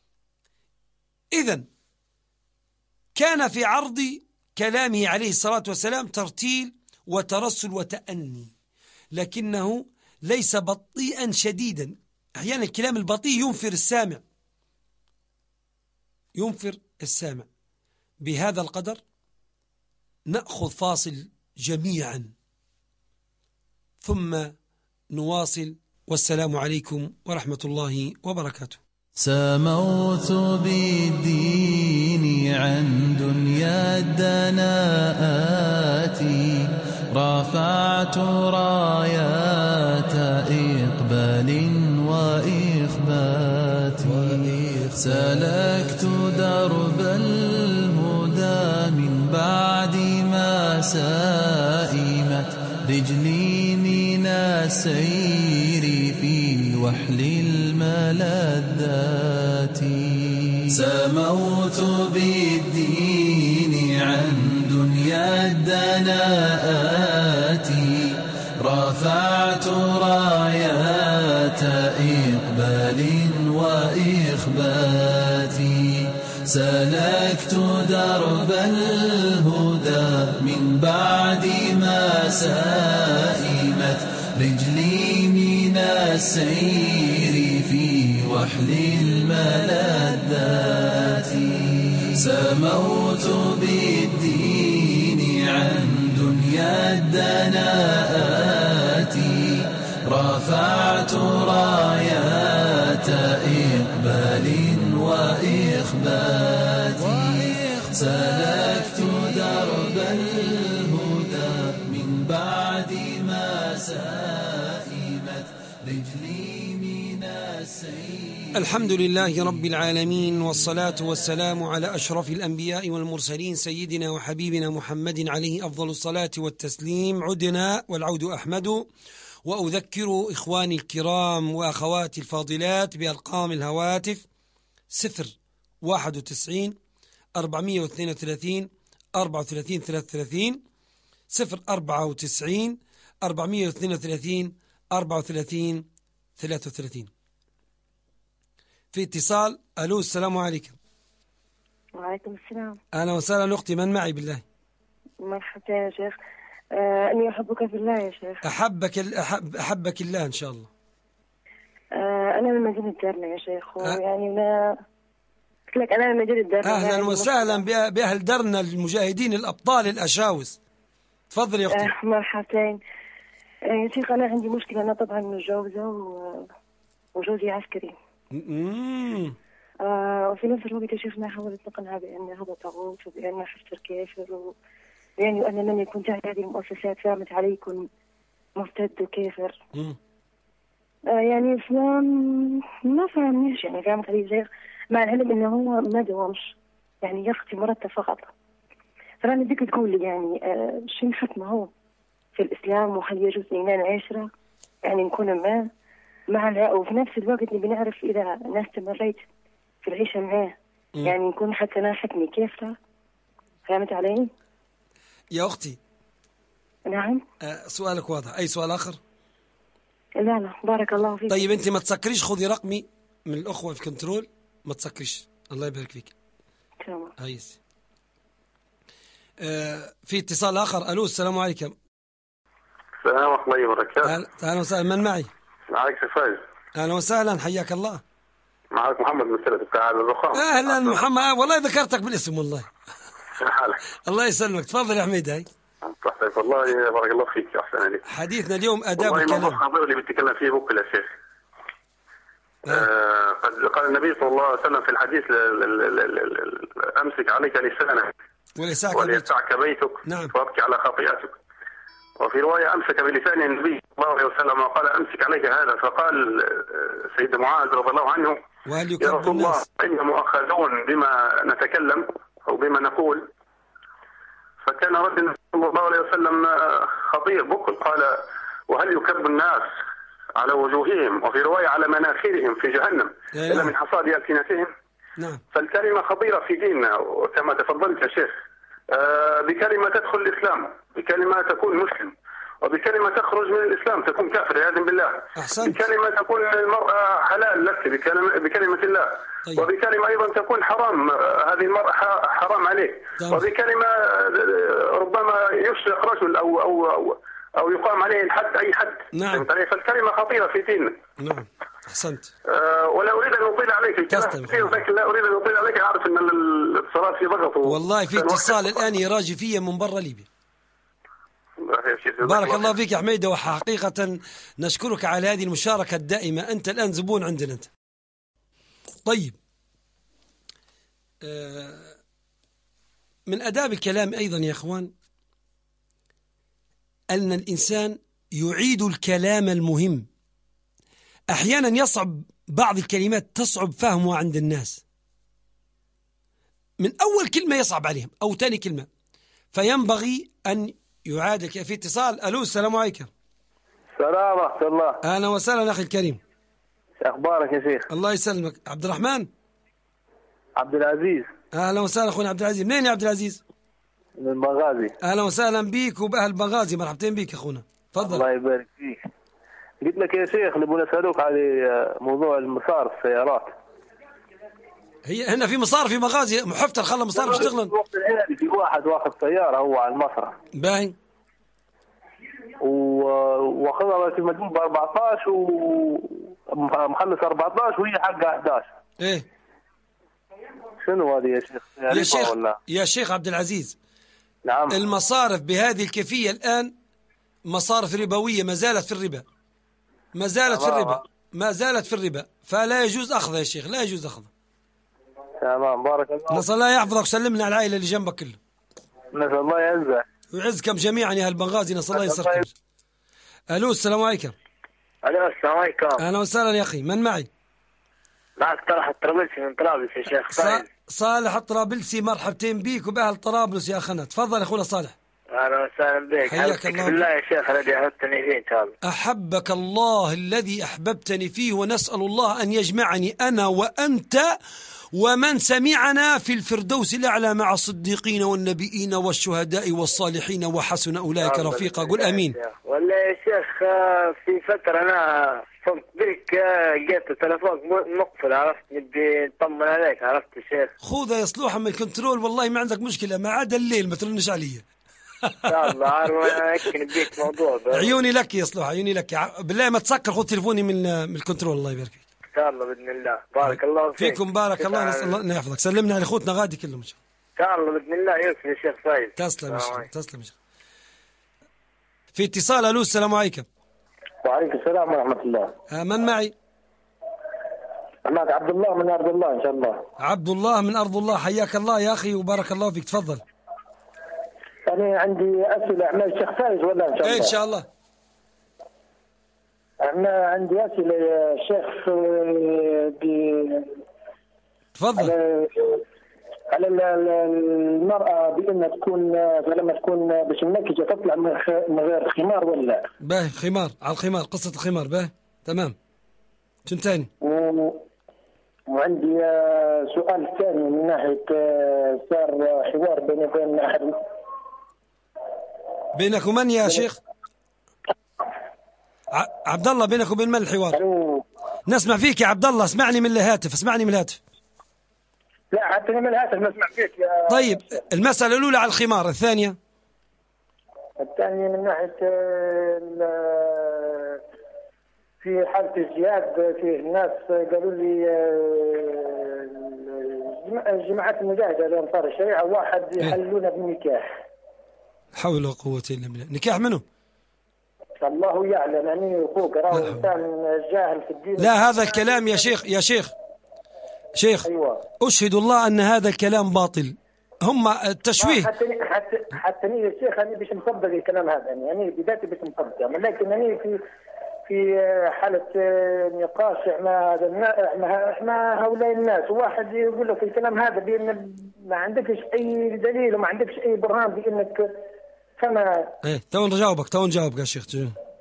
إذن كان في عرض كلامه عليه الصلاة والسلام ترتيل وترسل وتأني، لكنه ليس بطيئا شديدا. أحيانا الكلام البطيء ينفر السامع. بهذا القدر نأخذ فاصل جميعا ثم نواصل، والسلام عليكم ورحمة الله وبركاته. سموت بالدين عن دنيا الدناءات، رفعت رايات إقبال وإخبات، سلكت درب الهدى من بعد ما سائمت رجلي من السير في وحل الملذات. سموت بالدين عن دنيا الدناءات، رفعت رايات إقبال وإخبات، سلكت درب الهدى من بعد ما سائمت رجلي من السير في وحل الملذات. سموت بالدين عن دنيا الدناءات، رفعت رايات إقبال وإخبات، سلكت درب الهدى من بعد ما سائمت رجلي من السير. الحمد لله رب العالمين، والصلاة والسلام على أشرف الأنبياء والمرسلين سيدنا وحبيبنا محمد عليه أفضل الصلاة والتسليم. عدنا والعود أحمد، وأذكر إخواني الكرام وأخواتي الفاضلات بأرقام الهواتف 091 432 34 33 094 432 34 33. في اتصال. ألو، السلام عليكم. وعليكم السلام. أهلا وسهلا أختي، من معي بالله؟ مرحبا يا شيخ. أني أحبك في الله يا شيخ. أحبك الله إن شاء الله. أنا من مدينة دارنا يا شيخ، ويعني أنا قلت لك أنا من مدينة دارنا. أهلا يعني وسهلا بأهل درنا المجاهدين الأبطال الأشاوس. تفضل يا أختي. مرحبتين يا شيخ. أنا عندي مشكلة، أنا طبعا متجوزة وجوزي عسكري. وفي نفس الوقت يا شيخ ما حاولت نقنعها بأن هذا طاغوت وبأن حفتر كافر، يعني وأن من يكون تحت هذه المؤسسات فهمت عليه يكون مرتد وكافر. يعني الإسلام ما فهمنيش، يعني فهمت عليه شيخ، مع العلم أنه هو ما دوامش، يعني يختي مرتب فقط. فأنا بدك تقول لي يعني شو الحكمة هو في الإسلام، وهل يجوز لنا العشرة يعني نكون مع وفي نفس الوقت نبي نعرف إذا أنا استمريت في العيشة معاه يعني نكون حتى أنا حكمي كافرة. فهمت علي يا أختي؟ نعم. سؤالك واضح. أي سؤال آخر؟ لا بارك الله فيك. طيب أنت ما تسكريش، خذي رقمي من الأخوة في كنترول، ما تسكريش. الله يبارك فيك. تمام. هايس. في اتصال آخر. ألو السلام عليكم. السلام ورحمة الله وبركاته. أهلا وسهلا. من معي؟ معك فايز. أهلا وسهلا، حياك الله. معك محمد من سلة بتاع الرخام. أهلا محمد، والله ذكرتك بالاسم والله. حالك. الله يسلمك. تفضل يا حميد. هاي صحتك والله، بارك الله فيك، أحسن عليك. حديثنا اليوم آداب الكلام. والله موضوع اللي بتتكلم فيه بكل يا شيخ. قد قال النبي صلى الله عليه وسلم في الحديث أمسك عليك لسانك وليسعك بيتك. نعم. وابكي على خطيئتك. وفي رواية أمسك بلسان النبي صلى الله عليه وسلم وقال أمسك عليك هذا، فقال سيد معاذ رضي الله عنه يا رسول الله إننا مؤاخذون بما نتكلم أو بما نقول. فكان رد النبي صلى الله عليه وسلم خطير بكل، قال وهل يكب الناس على وجوههم، وفي رواية على مناخرهم في جهنم إلا من حصاد ألسنتهم. نعم. فالكلمة خطيرة في ديننا، وكما تفضلت يا شيخ بكلمة تدخل الإسلام، بكلمة تكون مسلم، وبكلمة تخرج من الإسلام تكون كافر عياذا بالله. أحسنت. بكلمة تكون المرأة حلال لك بكلمة الله. طيب. وبكلمة أيضا تكون حرام، هذه المرأة حرام عليك. طيب. وبكلمة ربما يشرق رجل أو يقام عليه الحد، أي حد. نعم. فالكلمة خطيرة في ديننا. نعم. أحسنت. ولا أريد أن أطيل عليك الكلام كثير، لكن لا أريد أن أطيل عليك. أعرف أن الاتصالات في ضغط. والله في اتصال الآن يراجي فيا من برا ليبيا. بارك الله فيك يا حميدة، وحقيقة نشكرك على هذه المشاركة الدائمة. أنت الآن زبون عندنا أنت. طيب، من آداب الكلام أيضا يا أخوان أن الإنسان يعيد الكلام المهم. أحيانا يصعب بعض الكلمات، تصعب فهمها عند الناس، من أول كلمة يصعب عليهم أو ثاني كلمة، فينبغي أن يعاد. في اتصال. ألو السلام عليكم. السلام ورحمة الله. أهلا وسهلا أخي الكريم. أخبارك يا شيخ؟ الله يسلمك. عبد الرحمن؟ عبد العزيز. أهلا وسهلا أخونا عبد العزيز. منين يا عبد العزيز؟ من بنغازي. أهلا وسهلا بيك وبأهل بنغازي، مرحبتين بيك أخونا. تفضل. الله يبارك فيك. قلت لك يا شيخ نبغى نسألوك على موضوع المسار السيارات. هي هنا في مسار في مغازي محفتر، خلى مسار يشتغلن. في واحد واخذ سيارة هو على المسرح باين، واخذها في مدينة ب 14 ومخلص 14 وهي حقها 11. ايه شنو هذه يا شيخ؟ يا شيخ ولا؟ يا شيخ عبد العزيز، نعم. المصارف بهذه الكيفية الآن مصارف ربوية، ما زالت في الربا، ما زالت في الربا، ما زالت في الربا، فلا يجوز أخذها يا شيخ، لا يجوز أخذها. تمام، بارك الله. نسأل الله يحفظك وسلمنا على العائلة اللي جنبك كله. نسأل الله يعزك ويعزكم جميعا يا أهل بنغازي، نسأل الله يسركم. ألو السلام عليكم. ألو السلام عليكم. أهلا وسهلا يا أخي. من معي؟ معك صالح الطرابلسي من طرابلس يا شيخ فايز. صالح الطرابلسي، مرحبتين بيك وبأهل طرابلس يا أخنا. تفضل يا أخونا صالح. أهلا وسهلا بك. حياك الله بالله يا شيخ الذي أحببتني فيه إن شاء الله. أحبك الله الذي أحببتني فيه، ونسأل الله أن يجمعني أنا وأنت ومن سمعنا في الفردوس الأعلى مع الصديقين والنبيين والشهداء والصالحين وحسن أولئك رفيقا. قل أمين. والله يا شيخ في فترة أنا صرت بك جيت تلفونك مقفل، عرفت نبي نطمن عليك، عرفت يا شيخ. خذها يا صلوحة من الكنترول، والله ما عندك مشكلة، ما عدا الليل ما ترنش علي. إن شاء الله عارف نبيك موضوع. عيوني لك يا صلوحة، عيوني لك بالله، ما تسكر، خذ تليفوني من الكنترول. الله يبارك فيك. إن شاء الله بإذن الله. بارك الله فيكم. بارك الله. نسأل الله أن يحفظك. سلمنا على أخوتنا غادي كلهم إن شاء الله بإذن الله. يوسف يا شيخ فايز. تسلم يا شيخ، تسلم يا شيخ. في اتصال. ألو السلام عليكم. وعليكم السلام ورحمة الله. من معي؟ معك عبد الله من أرض الله إن شاء الله. عبد الله من أرض الله، حياك الله يا أخي وبارك الله فيك. تفضل. أنا عندي أسئلة أعمال الشيخ فايز ولا إن شاء الله؟ إن شاء الله. أنا عندي أسئلة يا شيخ تفضل. على المرأة بأن تكون لما تكون باش النكجة تطلع من غير خمار ولا؟ باهي، خمار، على الخمار، قصة الخمار. باهي تمام. شنو ثاني؟ وعندي سؤال ثاني من ناحية صار حوار بيني وبين أحد. بينك ومن يا شيخ؟ عبد الله بينك وبين من الحوار؟ الو نسمع فيك يا عبد الله، اسمعني من الهاتف، اسمعني من الهاتف. لا حتى من الهاتف نسمع فيك يا طيب المسألة الأولى على الخمار، الثانية من ناحية في حالة الجهاد فيه الناس قالوا لي الجماعات المجاهدة لأنصار الشريعة واحد يحللون بالنكاح. حول ولا قوة إلا بالله. نكاح منه؟ الله يعلم يعني فوق راه إنسان جاهل في الدين. لا هذا الكلام يا شيخ أيوة. أشهد الله أن هذا الكلام باطل. هم التشويه حتى ني يا شيخ أنا باش نصدق الكلام هذا يعني بذاتي باش نصدقه، لكن أنا في حالة نقاش مع هؤلاء الناس وواحد يقول لك الكلام هذا بأن ما عندكش أي دليل وما عندكش أي برهان بأنك فما تو نجاوبك يا شيخ.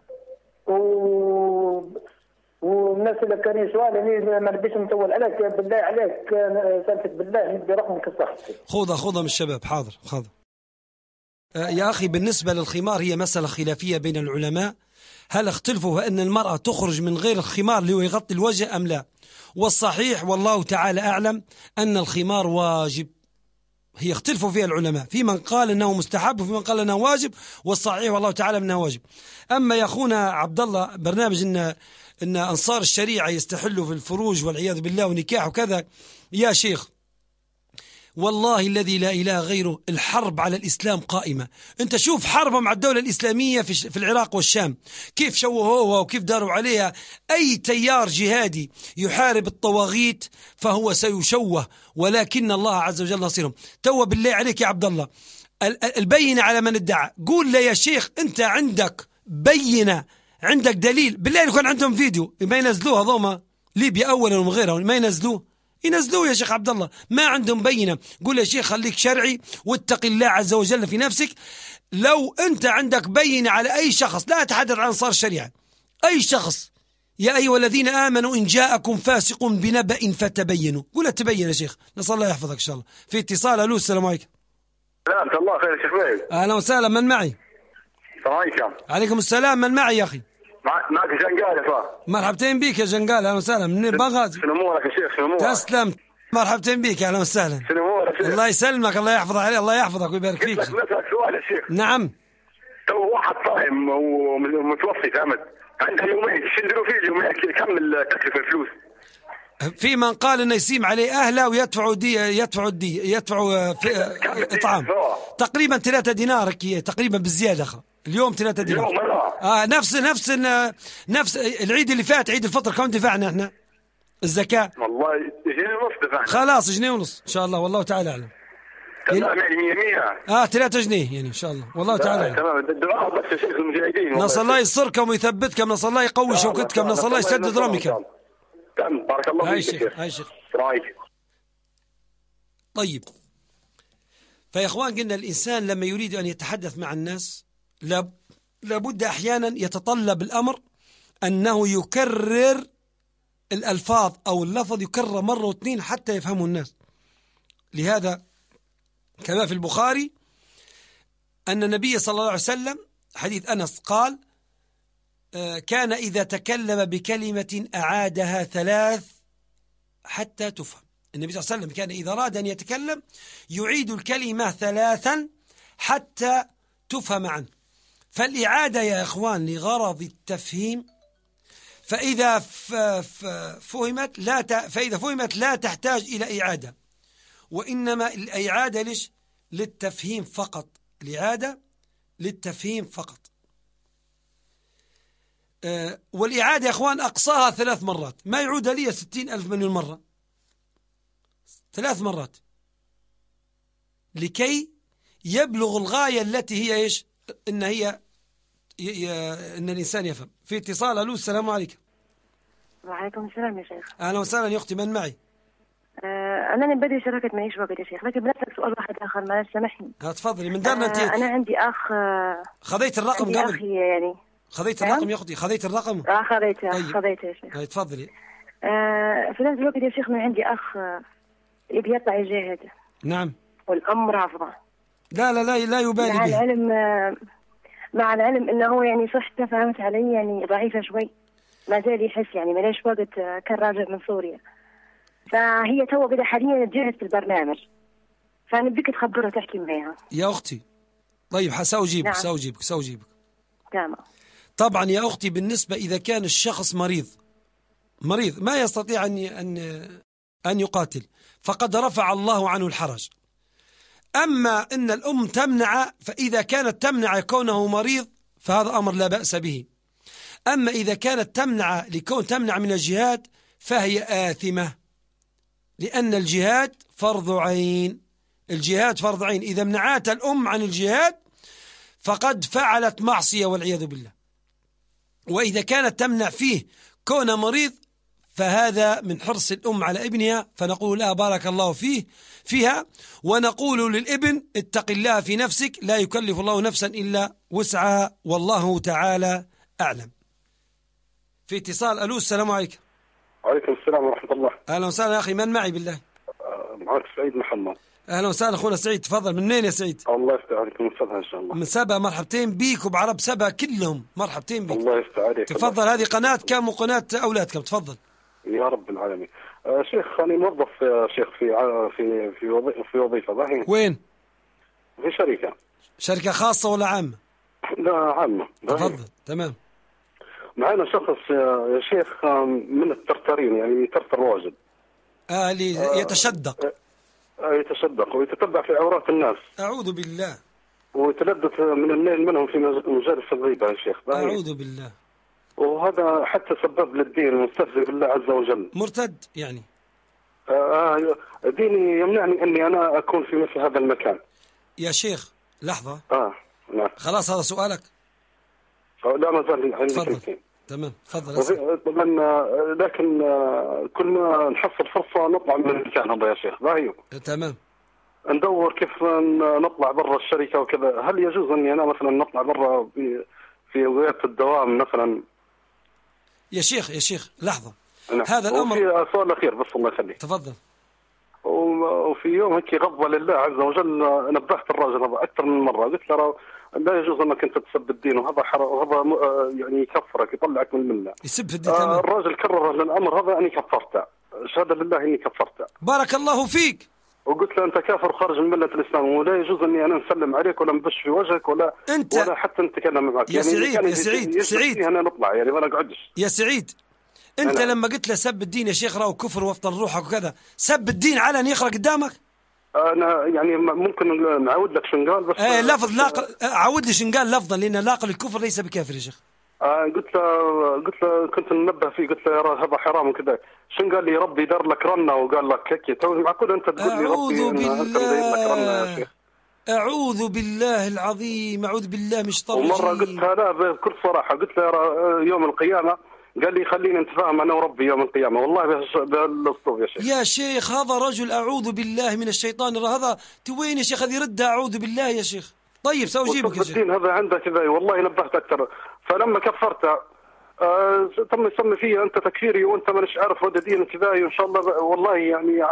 والناس اللي كانوا يسألوني ما نبيش نطول عليك بالله عليك سالتك بالله ندي رقمك الصحي. خذها من الشباب. حاضر. يا أخي بالنسبة للخمار هي مسألة خلافية بين العلماء، هل اختلفوا أن المرأة تخرج من غير الخمار اللي هو يغطي الوجه أم لا؟ والصحيح والله تعالى أعلم أن الخمار واجب. هي اختلفوا فيها العلماء، في من قال أنه مستحب وفي من قال أنه واجب، والصحيح والله تعالى أنه واجب. أما يا أخونا عبد الله برنامج أن أنصار الشريعة يستحلوا في الفروج والعياذ بالله ونكاح وكذا، يا شيخ والله الذي لا إله غيره الحرب على الإسلام قائمة. أنت شوف حربهم مع الدولة الإسلامية في العراق والشام كيف شوهوها وكيف داروا عليها. أي تيار جهادي يحارب الطواغيت فهو سيشوه، ولكن الله عز وجل نصيرهم. تو بالله عليك يا عبد الله البينة على من ادعى. قول لي يا شيخ أنت عندك بينة، عندك دليل؟ بالله يكون عندهم فيديو ما ينزلوه هذوما ليبيا أولا وغيرها ما ينزلوه يا شيخ عبد الله. ما عندهم بينة. قول يا شيخ خليك شرعي واتق الله عز وجل في نفسك. لو أنت عندك بينة على أي شخص، لا أتحدث عن أنصار الشريعة، أي شخص، يا أيها الذين آمنوا إن جاءكم فاسق بنبأ فتبينوا. قول تبين يا شيخ. نسأل الله يحفظك إن شاء الله. في اتصال. ألو السلام عليكم. سلام الله خير يا شيخ ماهر. أهلا وسهلا. من معي؟ السلام عليكم. عليكم السلام. من معي يا أخي؟ معك جنقال. مرحبتين بك يا جنقال. أهلا وسهلا. من بغداد. شنو امورك يا شيخ؟ شنو امورك؟ تسلم. مرحبتين بك. أهلا وسهلا. شنو امورك يا شيخ؟ الله يسلمك. الله يحفظك عليه. الله يحفظك ويبارك فيك. نسألك سؤال يا شيخ. نعم. تو واحد صايم ومتوفي فهمت، عنده يومين شندروا فيه اليومين يكمل تكلفة الفلوس. في من قال انه يسيم عليه اهله ويدفعوا يدفعوا اطعام تقريبا 3 دينار تقريبا بالزياده. اليوم 3 دينار. نفس العيد اللي فات عيد الفطر كم دفعنا احنا الزكاه؟ والله جنيه ونص دفعنا. خلاص جنيه ونص ان شاء الله والله تعالى اعلم. تمام يعني 100 3 جنيه يعني ان شاء الله والله تعالى اعلم. تمام. الدعاء بس يا شيخ المجاهدين. نسال الله يسركم ويثبتكم، نسال الله يقوي شوكتكم، نسال الله يسدد رميكم. تمام. بارك الله فيك يا شيخ. رايك. طيب فيا اخوان قلنا الانسان لما يريد ان يتحدث مع الناس لابد احيانا يتطلب الامر انه يكرر الالفاظ او اللفظ يكرر مره واثنين حتى يفهمه الناس. لهذا كما في البخاري ان النبي صلى الله عليه وسلم حديث انس قال كان إذا تكلم بكلمة أعادها 3 حتى تفهم. النبي صلى الله عليه وسلم كان إذا أراد أن يتكلم يعيد الكلمة 3 حتى تفهم عنه. فالإعادة يا إخوان لغرض التفهيم، فإذا فهمت لا تحتاج إلى إعادة، وإنما الإعادة ليش؟ للتفهيم فقط. الإعادة للتفهيم فقط. والإعادة يا أخوان أقصاها 3 مرات، ما يعود لي 60,000 مليون مرة، 3 مرات لكي يبلغ الغاية التي هي إيش؟ إن الإنسان يفهم. في اتصال. ألو السلام عليكم. وعليكم السلام يا شيخ. أهلا وسهلا يا أختي. من معي؟ أنا بدي شركة معيش وقت يا شيخ، لكن بنسألك سؤال واحد آخر معلش سامحني. تفضلي. من دارنا أنت. أنا عندي أخ. خذيت الرقم قبل؟ أخي يعني. خذيت الرقم يا أختي؟ خذيت الرقم؟ خذيته يا شيخ. تفضلي. في نفس الوقت يا شيخ أنا عندي أخ يبي يطلع يجاهد. نعم. والأم رافضة. لا يبالي مع به. العلم مع العلم انه يعني صحته فهمت علي يعني ضعيفة شوي، ما زال يحس يعني ملاش وقت كان راجع من سوريا، فهي تو بدأ حاليا تجهز في البرنامج، فنبيك تخبرها تحكي معها. يا أختي طيب سأجيبك. نعم. سأجيبك. تمام. طبعا يا أختي بالنسبة إذا كان الشخص مريض ما يستطيع أن يقاتل فقد رفع الله عنه الحرج. أما أن الأم تمنع، فإذا كانت تمنع كونه مريض فهذا أمر لا بأس به. أما إذا كانت تمنع من الجهاد فهي آثمة، لأن الجهاد فرض عين. إذا منعت الأم عن الجهاد فقد فعلت معصية والعياذ بالله. وإذا كانت تمنع فيه كون مريض فهذا من حرص الأم على ابنها، فنقول لها بارك الله فيها، ونقول للابن اتق الله في نفسك، لا يكلف الله نفسا إلا وسعها، والله تعالى أعلم. في اتصال. ألو، السلام عليكم. وعليكم السلام ورحمة الله. أهلا وسهلا أخي، من معي بالله؟ معك سعيد محمد. أهلا وسهلا أخونا سعيد، تفضل. من وين يا سعيد؟ الله يفتح عليك، من سبها إن شاء الله. من سبها، مرحبتين بيك وبعرب سبها كلهم، مرحبتين بيك. الله يفتح عليك. تفضل. هذه قناة كم وقناة أولادكم؟ تفضل. يا رب العالمين. شيخ أنا موظف شيخ في وظيفة باهي. وين؟ في شركة خاصة ولا عامة؟ لا عامة. تفضل. تمام. معنا شخص يا شيخ من الترترين، يعني يترتر واجد. يتشدق. يتشدق ويتتبع في عورات الناس. أعوذ بالله. ويتلذذ من الليل منهم في مجالس الغيبة يا شيخ. أعوذ بالله. وهذا حتى سبب للدين المستهزئ بالله عز وجل. مرتد يعني. ديني يمنعني أني أنا أكون في مثل هذا المكان. يا شيخ لحظة. نعم. خلاص هذا سؤالك؟ لا ما زال عندي. تفضل. تمام. تفضل. طبعا لكن كل ما نحصل فرصة نطلع من المكان هذا يا شيخ. باهي. تمام. ندور كيف نطلع برا الشركة وكذا. هل يجوز أني أنا مثلا نطلع برا في وقت الدوام مثلا؟ يا شيخ لحظة. نعم. هذا الأمر. وفي سؤال أخير بس الله يخليك. تفضل. وفي يوم هيك غضبة لله عز وجل نبهت الراجل هذا أكثر من مرة، قلت له لا يجوز أنك أنت تسب الدين، وهذا وهذا يعني يكفرك، يطلعك من الملة. يسب في الدين. الراجل كرر الأمر هذا أني كفرته، شهادة لله إني كفرته. بارك الله فيك. وقلت له أنت كافر وخارج من ملة الإسلام، ولا يجوز أني أنا نسلم عليك ولا نبش في وجهك ولا حتى نتكلم معك. يا يعني سعيد أنا نطلع يعني ما نقعدش. يا سعيد أنت لما قلت له سب الدين يا شيخ راهو كفر وافضل روحك وكذا، سب الدين علني يقرأ قدامك؟ أنا يعني ممكن نعود لك شنقال بس. لفظ عود لي شنقال لفظا، لأن لاقل الكفر ليس بكافر يا شيخ. قلت له كنت ننبه فيه، قلت له يا هذا حرام وكذا. شنو قال لي؟ ربي دار لك رنة وقال لك هيك. تو معقول أنت تقول لي ربي أنت داير لك رنة يا شيخ؟ أعوذ بالله العظيم، أعوذ بالله مش طريقي. ومرة قلتها لا بكل صراحة، قلت له يوم القيامة، قال لي خليني نتفاهم أنا وربي يوم القيامة. والله بالأسلوب يا شيخ. يا شيخ هذا رجل أعوذ بالله من الشيطان. هذا توين يا شيخ؟ هذه ردها أعوذ بالله يا شيخ. طيب سأجيبك يا شيخ. الدين هذا عنده كذا والله نبهت أكثر. فلما كفرته تم يسمي فيه أنت تكفيري وأنت مانيش عارف هذا دين كذا، وإن شاء الله والله يعني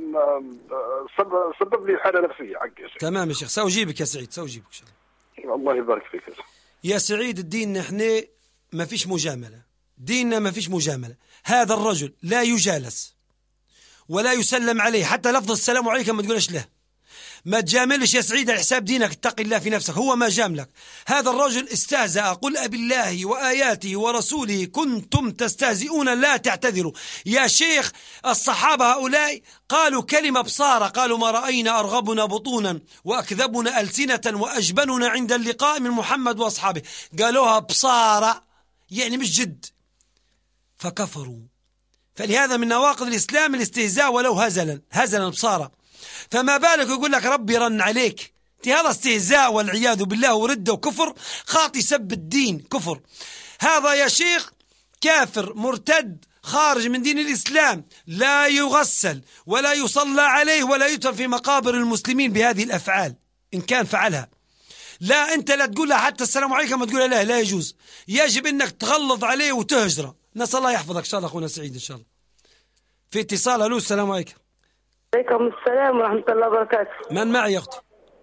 سبب لي حالة نفسية حق يا شيخ. تمام يا شيخ، سأجيبك يا سعيد، سأجيبك إن شاء الله. الله يبارك فيك يا سعيد. الدين نحن ما فيش مجاملة، ديننا ما فيش مجاملة. هذا الرجل لا يجالس ولا يسلم عليه، حتى لفظ السلام عليكم ما تقولش له. ما تجاملش يا سعيد على حساب دينك، اتق الله في نفسك. هو ما جاملك. هذا الرجل استهزأ. قل أبالله وآياته ورسوله كنتم تستهزئون لا تعتذروا. يا شيخ الصحابة هؤلاء قالوا كلمة بصارة، قالوا ما رأينا أرغبنا بطونا وأكذبنا ألسنة وأجبننا عند اللقاء من محمد وأصحابه. قالوها بصارة يعني مش جد، فكفروا. فلهذا من نواقض الإسلام الاستهزاء ولو هزلا بصارة. فما بالك يقول لك ربي رن عليك؟ هذا استهزاء والعياذ بالله، ورده وكفر. خاطي سب الدين كفر. هذا يا شيخ كافر مرتد خارج من دين الإسلام، لا يغسل ولا يصلى عليه ولا يدفن في مقابر المسلمين بهذه الأفعال إن كان فعلها. لا أنت لا تقول له حتى السلام عليكم، ما تقول له لا يجوز. يجب أنك تغلظ عليه وتهجره. نسأل الله يحفظك إن شاء الله أخونا سعيد إن شاء الله. في اتصال. ألو، السلام عليكم. عليكم السلام ورحمة الله وبركاته. من معي يا أختي؟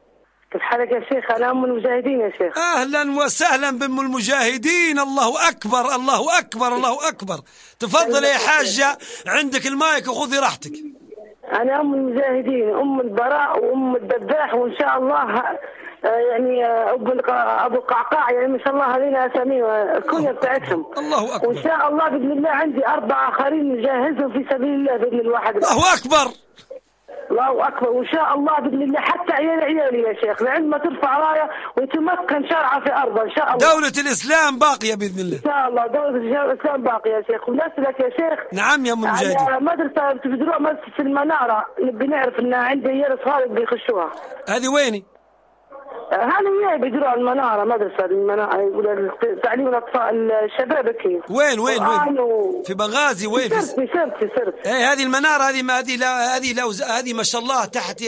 كيف حالك يا شيخ؟ أنا أم المجاهدين يا شيخ. أهلا وسهلا بأم المجاهدين. الله أكبر الله أكبر الله أكبر. تفضل يا حاجة، عندك المايك وخذي راحتك. أنا أم المجاهدين، أم البراء وأم الدباح، وإن شاء الله يعني أبو القعقاع، يعني ما شاء الله هذين أساميهم الكنية بتاعتهم. الله أكبر. وإن شاء الله بإذن الله عندي 4 آخرين نجهزهم في سبيل الله بإذن الواحد. الله أكبر الله أكبر. وإن شاء الله بإذن الله حتى عيالي يا شيخ لعند ما ترفع راية ويتمكن شرعة في أرضه إن شاء الله. دولة الإسلام باقية بإذن الله. إن شاء الله دولة الإسلام باقية يا شيخ. ونسألك يا شيخ. نعم يا أم المجاهدين. مدرسة بتدروها مدرسة المنارة، نبي نعرف إنها عندي عيال صغار بيخشوها. هذه ويني؟ هذه هي بيدروها المنارة، مدرسة المنارة يقول تعليم الأطفال الشباب كيف. وين في بنغازي؟ وين؟ في سرت. ايه هذه المنارة، هذه ما شاء الله تحت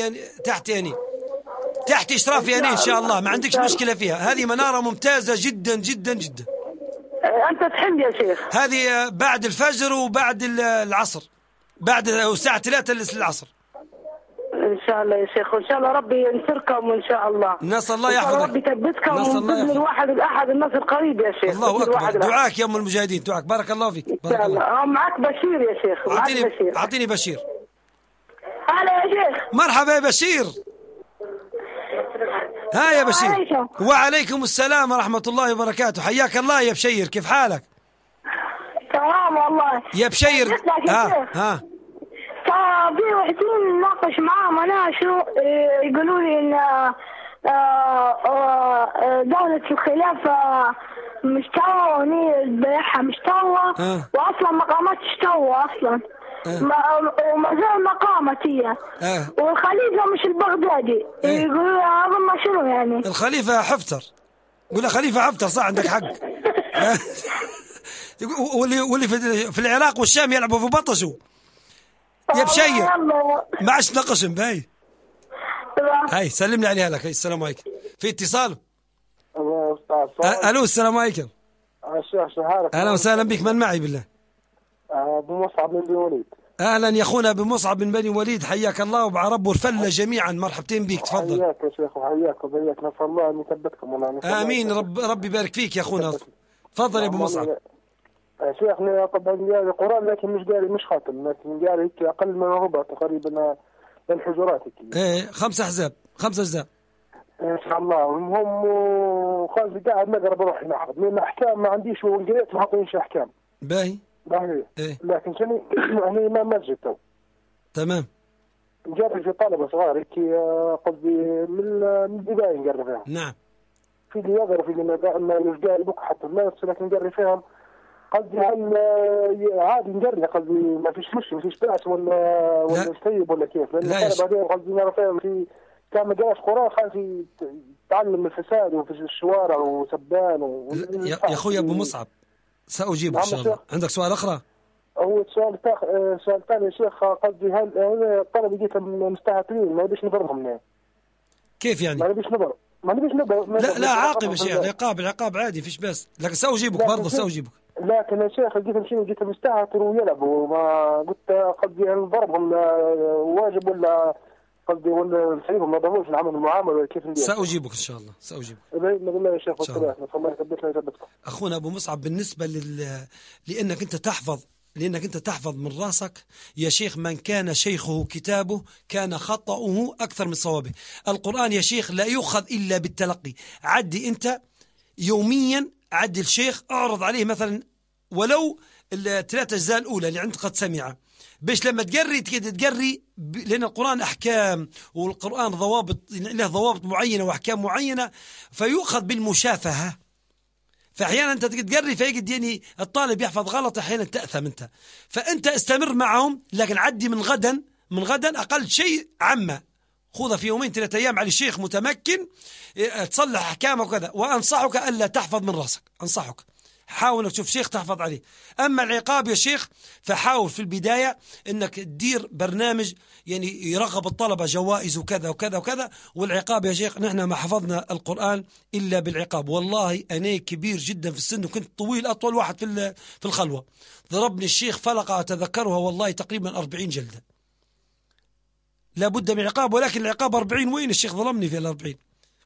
إشراف يعني إن شاء الله ما عندكش مشكلة فيها. هذه منارة ممتازة جدا جدا جدا. أنت تحل يا شيخ. هذه بعد الفجر وبعد العصر، بعد الساعة 3 العصر إن شاء الله يا شيخ. وإن شاء الله ربي ينصركم وإن شاء الله. نسأل الله يحفظك. ربي يثبتكم وبإذن الواحد الأحد النصر قريب يا شيخ. الله أكبر. دعاك يا أم المجاهدين، دعاك. بارك الله فيك. إن شاء الله. معك بشير يا شيخ. أعطيني بشير. هلا يا شيخ. مرحبا يا بشير. ها يا بشير. وعليكم السلام ورحمة الله وبركاته. حياك الله يا بشير، كيف حالك؟ تمام والله يا بشير. ها في وحدين نناقش معاهم انا شو يقولوا لي ان دولة الخلافة مستوى ونية بيعها مستوى واصلا ما قامتش توا اصلا وما زال ما قامت هي والخليفة مش البغدادي. يقولوا اظن شنو يعني الخليفة حفتر. قول خليفة حفتر، صح عندك حق. واللي في العراق والشام يلعبوا في بطشوا يا بشير. ما عادش نقشم باي. هاي سلم لي عليها لك. السلام عليكم. في اتصال. الو السلام عليكم. اهلا وسهلا بك. من معي بالله؟ ابو مصعب من بني وليد. اهلا يا اخونا ابو مصعب من بني وليد، حياك الله وبعرب والفله جميعا. مرحبتين بك. تفضل. حياك يا شيخ وحياك وبياك. نسال الله ان يثبتكم والله. امين. ربي يبارك فيك يا اخونا. تفضل يا ابو مصعب. شيخنا طبعا قاري القرآن لكن مش قاري مش خاتم، لكن قاري هيك أقل من ربع تقريبا الحجرات هيك. إيه 5 أحزاب 5 أجزاء. إن شاء الله. المهم وخالص قاعد نقرأ بروح المعهد لأن أحكام ما عنديش وقريت ما حاطينش أحكام. باهي. إيه. لكن كان يعني إمام مسجد تو. تمام. نجرب في طلبة صغار هيك قصدي من البداية نقرب فيهم. نعم. في اللي يقرأ في اللي ما مش قاري بك حتى الناس لكن نقرب فيهم. قصدي هل عادي نجري قصدي ما فيش مشكلة ما فيش بأس ولا سيب ولا كيف؟ لأن بعدين قصدي نرى فيهم في كان ما جاش قرآن خالص يتعلم الفساد وفي الشوارع وسبان يا أخوي أبو مصعب سأجيبك إن شاء الله. عندك سؤال أخرى؟ هو سؤال ثاني يا شيخ. قصدي هل الطلبة جيت مستهترين ما نبيش نبرهم كيف يعني؟ ما نبيش نبر. لا عاقب يا شيخ. العقاب عادي فيش بس، لكن سأجيبك برضه سأجيبك. لكن يا شيخ جيت مستهتر ويلعبوا وما قلت قصدي ضربهم واجب ولا قصدي ولا نسيبهم ما ضربوش نعمل المعامله ولا كيف ندير. سأجيبك إن شاء الله سأجيبك. بالله يا شيخ الله يثبتكم. أخونا أبو مصعب بالنسبة لأنك أنت تحفظ من راسك يا شيخ. من كان شيخه كتابه كان خطأه أكثر من صوابه. القرآن يا شيخ لا يؤخذ إلا بالتلقي. عدي أنت يوميا، عدي الشيخ اعرض عليه مثلا ولو 3 أجزاء الأولى اللي عندك قد سمعه، باش لما تقري لأن القرآن أحكام والقرآن له ضوابط معينة وأحكام معينة فيؤخذ بالمشافهة. فأحيانا أنت تقري فيجد يعني الطالب يحفظ غلط، أحيانا تأثم أنت. فأنت استمر معهم لكن عدي من غدا أقل شيء عامة. خذها في 2 3 أيام على الشيخ متمكن تصلح أحكامه وكذا. وأنصحك ألا تحفظ من راسك، أنصحك حاول أنك تشوف شيخ تحفظ عليه. أما العقاب يا شيخ فحاول في البداية أنك تدير برنامج يعني يرغب الطلبة جوائز وكذا وكذا وكذا. والعقاب يا شيخ نحن ما حفظنا القرآن إلا بالعقاب. والله أنا كبير جدا في السن وكنت طويل أطول واحد في الخلوة. ضربني الشيخ فلقة أتذكرها والله تقريبا 40 جلدة. لا بد من عقاب، ولكن العقاب 40 وين الشيخ ظلمني في 40.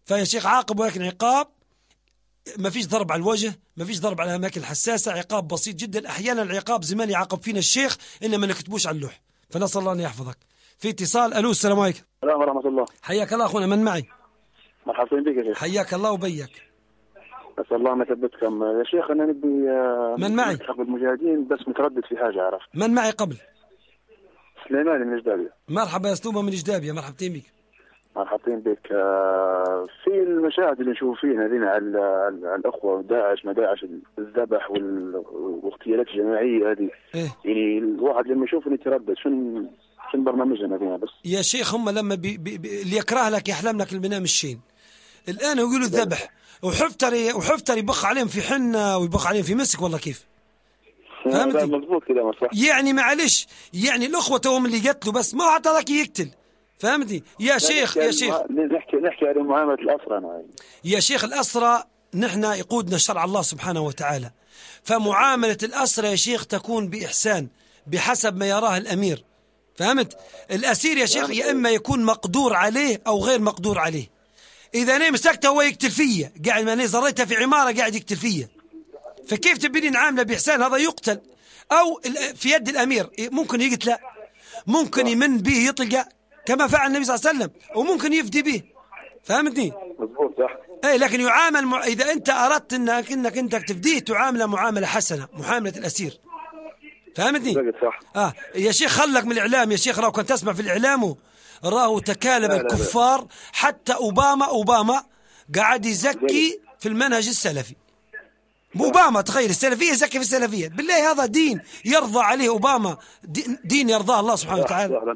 فيا شيخ عاقب، ولكن عقاب ما فيش ضرب على الوجه، ما فيش ضرب على الأماكن الحساسة، عقاب بسيط جدا. أحيانا العقاب زمان يعاقب فينا الشيخ إنما نكتبوش على اللوح. فنسأل الله أن يحفظك. في اتصال. ألو السلام عليكم. السلام ورحمة الله. حياك الله أخونا، من معي؟ مرحبا بك يا شيخ. حياك الله وبيك. أسأل الله ما يثبتكم يا شيخ. أنا نبي من معي؟ المجاهدين، بس متردد في حاجة. عرفت من معي قبل؟ سليمان من جدابية. مرحبا يا سلومة من جدابية، مرحبتين بك. مرحبتين بك. في المشاهد اللي نشوف فيها هذين على الأخوة داعش، ما داعش، الذبح واغتيالات الجماعية هذه، يعني الواحد لما يشوف يتردد شنو برنامجنا فيها. بس يا شيخ هم لما اللي يكره لك يحلم لك المنام الشين. الآن يقولوا الذبح وحفتر يبخ عليهم في حنة ويبخ عليهم في مسك، والله كيف فهمتني؟ مضبوط كده مصح. يعني معلش، يعني الأخوة توهم اللي قتلوا، بس ما حتى ذاك يقتل. فهمتني يا شيخ؟ نحكي على معاملة الأسرى. أنا يا شيخ الأسرى نحن يقودنا شرع الله سبحانه وتعالى، فمعاملة الأسرى يا شيخ تكون بإحسان بحسب ما يراه الأمير. فهمت؟ الأسير يا شيخ يا إما يكون مقدور عليه أو غير مقدور عليه. إذا أنا مسكته هو يقتل فيا، قاعد ما زريته في عمارة قاعد يقتل فيا، فكيف تبيني نعامله بإحسان؟ هذا يقتل. أو في يد الأمير ممكن يقتله، ممكن يمن به يطلقه كما فعل النبي صلى الله عليه وسلم، وممكن يفدي به. فهمتني؟ مضبوط صح. اي لكن يعامل إذا أنت أردت أنك أنت تفديه تعامله معاملة حسنة، معاملة الأسير. فهمتني؟ صح. يا شيخ خلك من الإعلام يا شيخ، راهو كنت تسمع في الإعلام راهو تكالب الكفار. حتى أوباما قاعد يزكي في المنهج السلفي. أوباما تخيل السلفية يزكي في السلفية، بالله هذا دين يرضى عليه أوباما، دين يرضاه الله سبحانه وتعالى.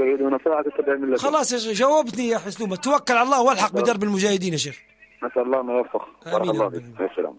خلاص يا شيخ جاوبتني يا حسنومة، توكل على الله والحق بدرب المجاهدين يا شيخ. نسأل الله ما يوفق. بارك الله فيك. السلام.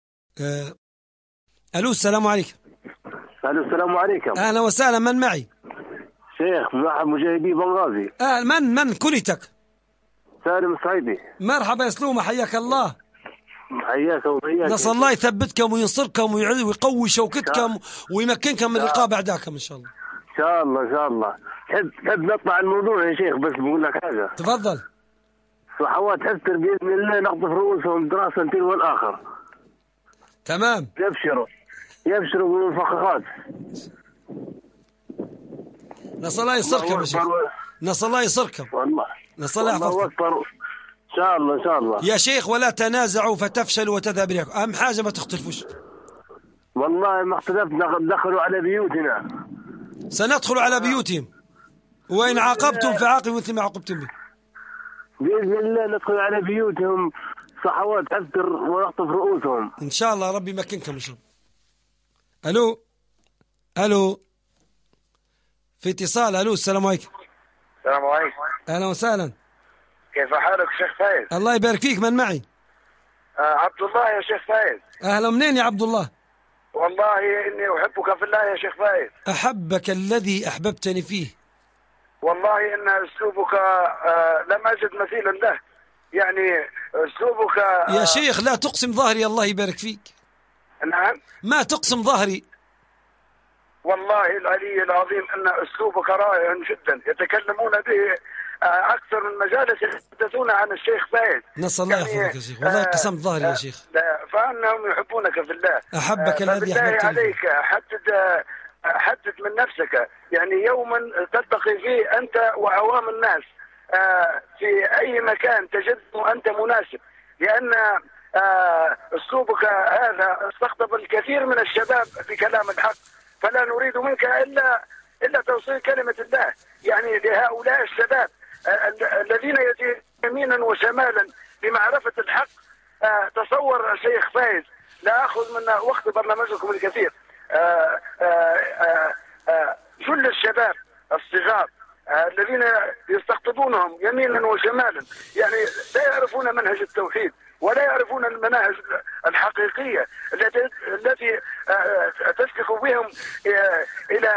ألو السلام عليكم. ألو السلام عليكم. أهلا وسهلا، من معي؟ شيخ مجاهدي بنغازي. من كنيتك؟ سالم الصعيدي. مرحبا يا سلومة، حياك الله. حياك وبياك. نسأل الله يثبتكم وينصركم ويقوي شوكتكم ويمكنكم من لقاء بعداكم إن شاء الله. إن شاء الله إن شاء الله. تحب نطلع الموضوع يا شيخ، بس بقول لك حاجة. تفضل. صحوات حفتر بإذن الله نقطف رؤوسهم دراسة تلو الآخر. تمام. يبشروا بالمفخخات. نسأل الله يصركم يا شيخ. نسأل الله يصركم. والله. نسأل الله يحفظكم. إن شاء الله إن شاء الله. يا شيخ ولا تنازعوا فتفشلوا وتذهب ريحكم، أهم حاجة ما تختلفوش. والله ما اختلفنا، دخلوا على بيوتنا. سندخل على بيوتهم، وإن عاقبتم فعاقبوا مثل ما عاقبتم به. بإذن الله ندخل على بيوتهم صحوات أفتر ونخطف رؤوسهم إن شاء الله. ربي يمكنكم إن شاء الله. ألو في اتصال. ألو السلام عليكم. السلام عليكم. أهلا وسهلا. كيف حالك شيخ فايز؟ الله يبارك فيك، من معي؟ عبد الله يا شيخ فايز. أهلا، منين يا عبد الله؟ والله إني أحبك في الله يا شيخ فايز. أحبك الذي أحببتني فيه. والله إن أسلوبك لم أجد مثيلا له، يعني أسلوبك يا شيخ لا تقسم ظهري، الله يبارك فيك. نعم. ما تقسم ظهري. والله العلي العظيم أن أسلوبك رائع جدا، يتكلمون به أكثر من مجالس يتحدثون عن الشيخ فايز. نسأل الله يحفظك يا شيخ، والله قسمت ظهري يا شيخ. فأنهم يحبونك في الله. أحبك الذي أحببتني. عليك حدد من نفسك، يعني يوما تلتقي فيه أنت وعوام الناس في أي مكان تجده أنت مناسب، لأن أسلوبك هذا استقطب الكثير من الشباب في كلام الحق، فلا نريد منك إلا توصيل كلمة الله يعني لهؤلاء الشباب الذين يأتون يمينا وشمالا بمعرفة الحق. تصور الشيخ فايز، لا أخذ من وقت برنامجكم الكثير، كل الشباب الصغار الذين يستقطبونهم يمينا وشمالا، يعني لا يعرفون منهج التوحيد ولا يعرفون المناهج الحقيقية التي تسلك بهم إلى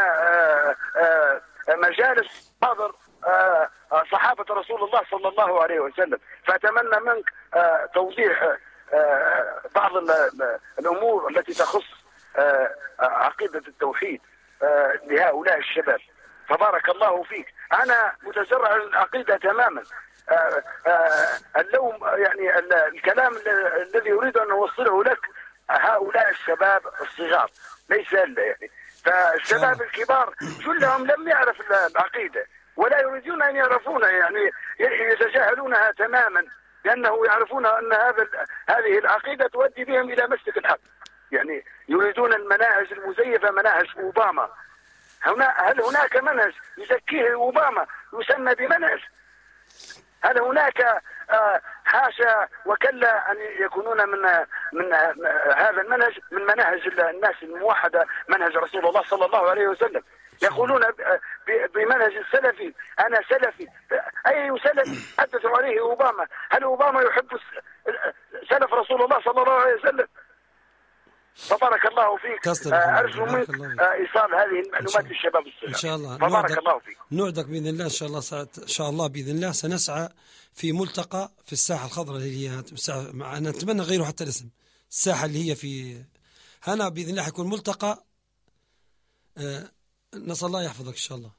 مجالس حاضر صحابة رسول الله صلى الله عليه وسلم. فأتمنى منك توضيح بعض الأمور التي تخص عقيدة التوحيد لهؤلاء الشباب. فبارك الله فيك. أنا متزرع العقيدة تماما، اللوم يعني الكلام الذي أريد أن أوصله لك هؤلاء الشباب الصغار ليس إلا يعني. فالشباب الكبار كلهم لم يعرف العقيدة ولا يريدون أن يعرفونها، يعني يتجاهلونها تماما، لأنه يعرفون أن هذه العقيدة تؤدي بهم إلى مسلك الحق. يعني يريدون المناهج المزيفة، مناهج أوباما. هل هناك منهج يزكيه أوباما يسمى بمنهج؟ هل هناك حاشا وكلا أن يكونون من هذا المنهج، من مناهج الناس الموحدة، منهج رسول الله صلى الله عليه وسلم. يقولون بمنهج السلفي، أنا سلفي. أي سلفي حدثوا عليه أوباما؟ هل أوباما يحب سلف رسول الله صلى الله عليه وسلم؟ فبارك الله فيك. أرجو منك إيصال هذه المعلومات للشباب الصغار. إن شاء الله. فبارك الله فيك. نوعدك بإذن الله إن شاء الله. إن شاء الله بإذن الله سنسعى في ملتقى في الساحة الخضراء اللي هي أنا أتمنى غيره حتى الاسم، الساحة اللي هي في هنا بإذن الله حيكون ملتقى. نسأل الله يحفظك إن شاء الله.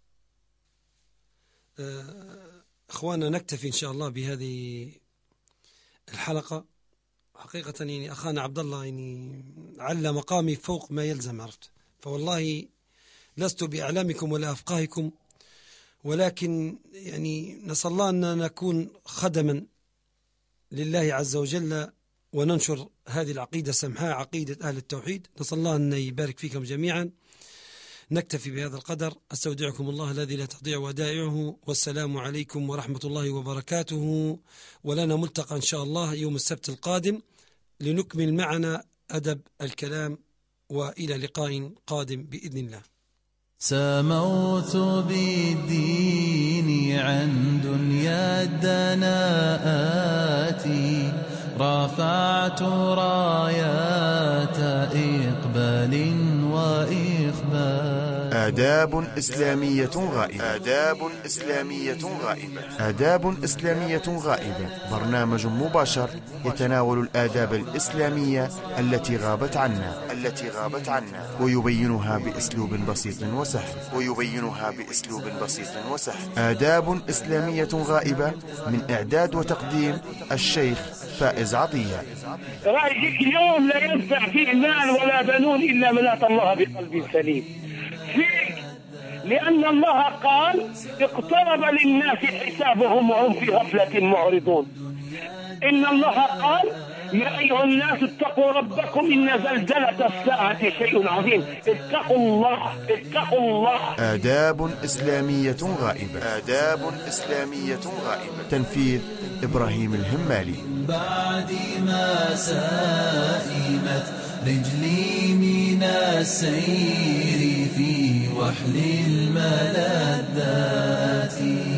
أخوانا نكتفي إن شاء الله بهذه الحلقة. حقيقة يعني أخانا عبد الله يعني على مقامي فوق ما يلزم، عرفت؟ فوالله لست بأعلامكم ولا أفقاهكم، ولكن يعني نسأل الله أن نكون خدما لله عز وجل وننشر هذه العقيدة السمحاء، عقيدة أهل التوحيد. نسأل الله أن يبارك فيكم جميعا. نكتفي بهذا القدر. أستودعكم الله الذي لا تضيع ودائعه، والسلام عليكم ورحمة الله وبركاته. ولنا ملتقى إن شاء الله يوم السبت القادم لنكمل معنا أدب الكلام، وإلى لقاء قادم بإذن الله. سموت بالدين عن دنيا الدناءات، رفعت رايات إقبال وإخبار. آداب إسلامية غائبة. آداب إسلامية غائبة. آداب إسلامية غائبة برنامج مباشر يتناول الآداب الإسلامية التي غابت عنا ويبينها بأسلوب بسيط وسهل. آداب إسلامية غائبة من إعداد وتقديم الشيخ فائز عطية. رأيك اليوم لا ينفع فيه مال ولا بنون إلا من أتى الله بقلب سليم. فيك لأن الله قال اقترب للناس حسابهم وهم في غفلة معرضون. إن الله قال يا أيها الناس اتقوا ربكم إن زلزلة الساعة شيء عظيم. اتقوا الله. آداب إسلامية غائبة. تنفيذ إبراهيم الهمالي. بعد ما سائمت رجلي من السير في وحل الملذات.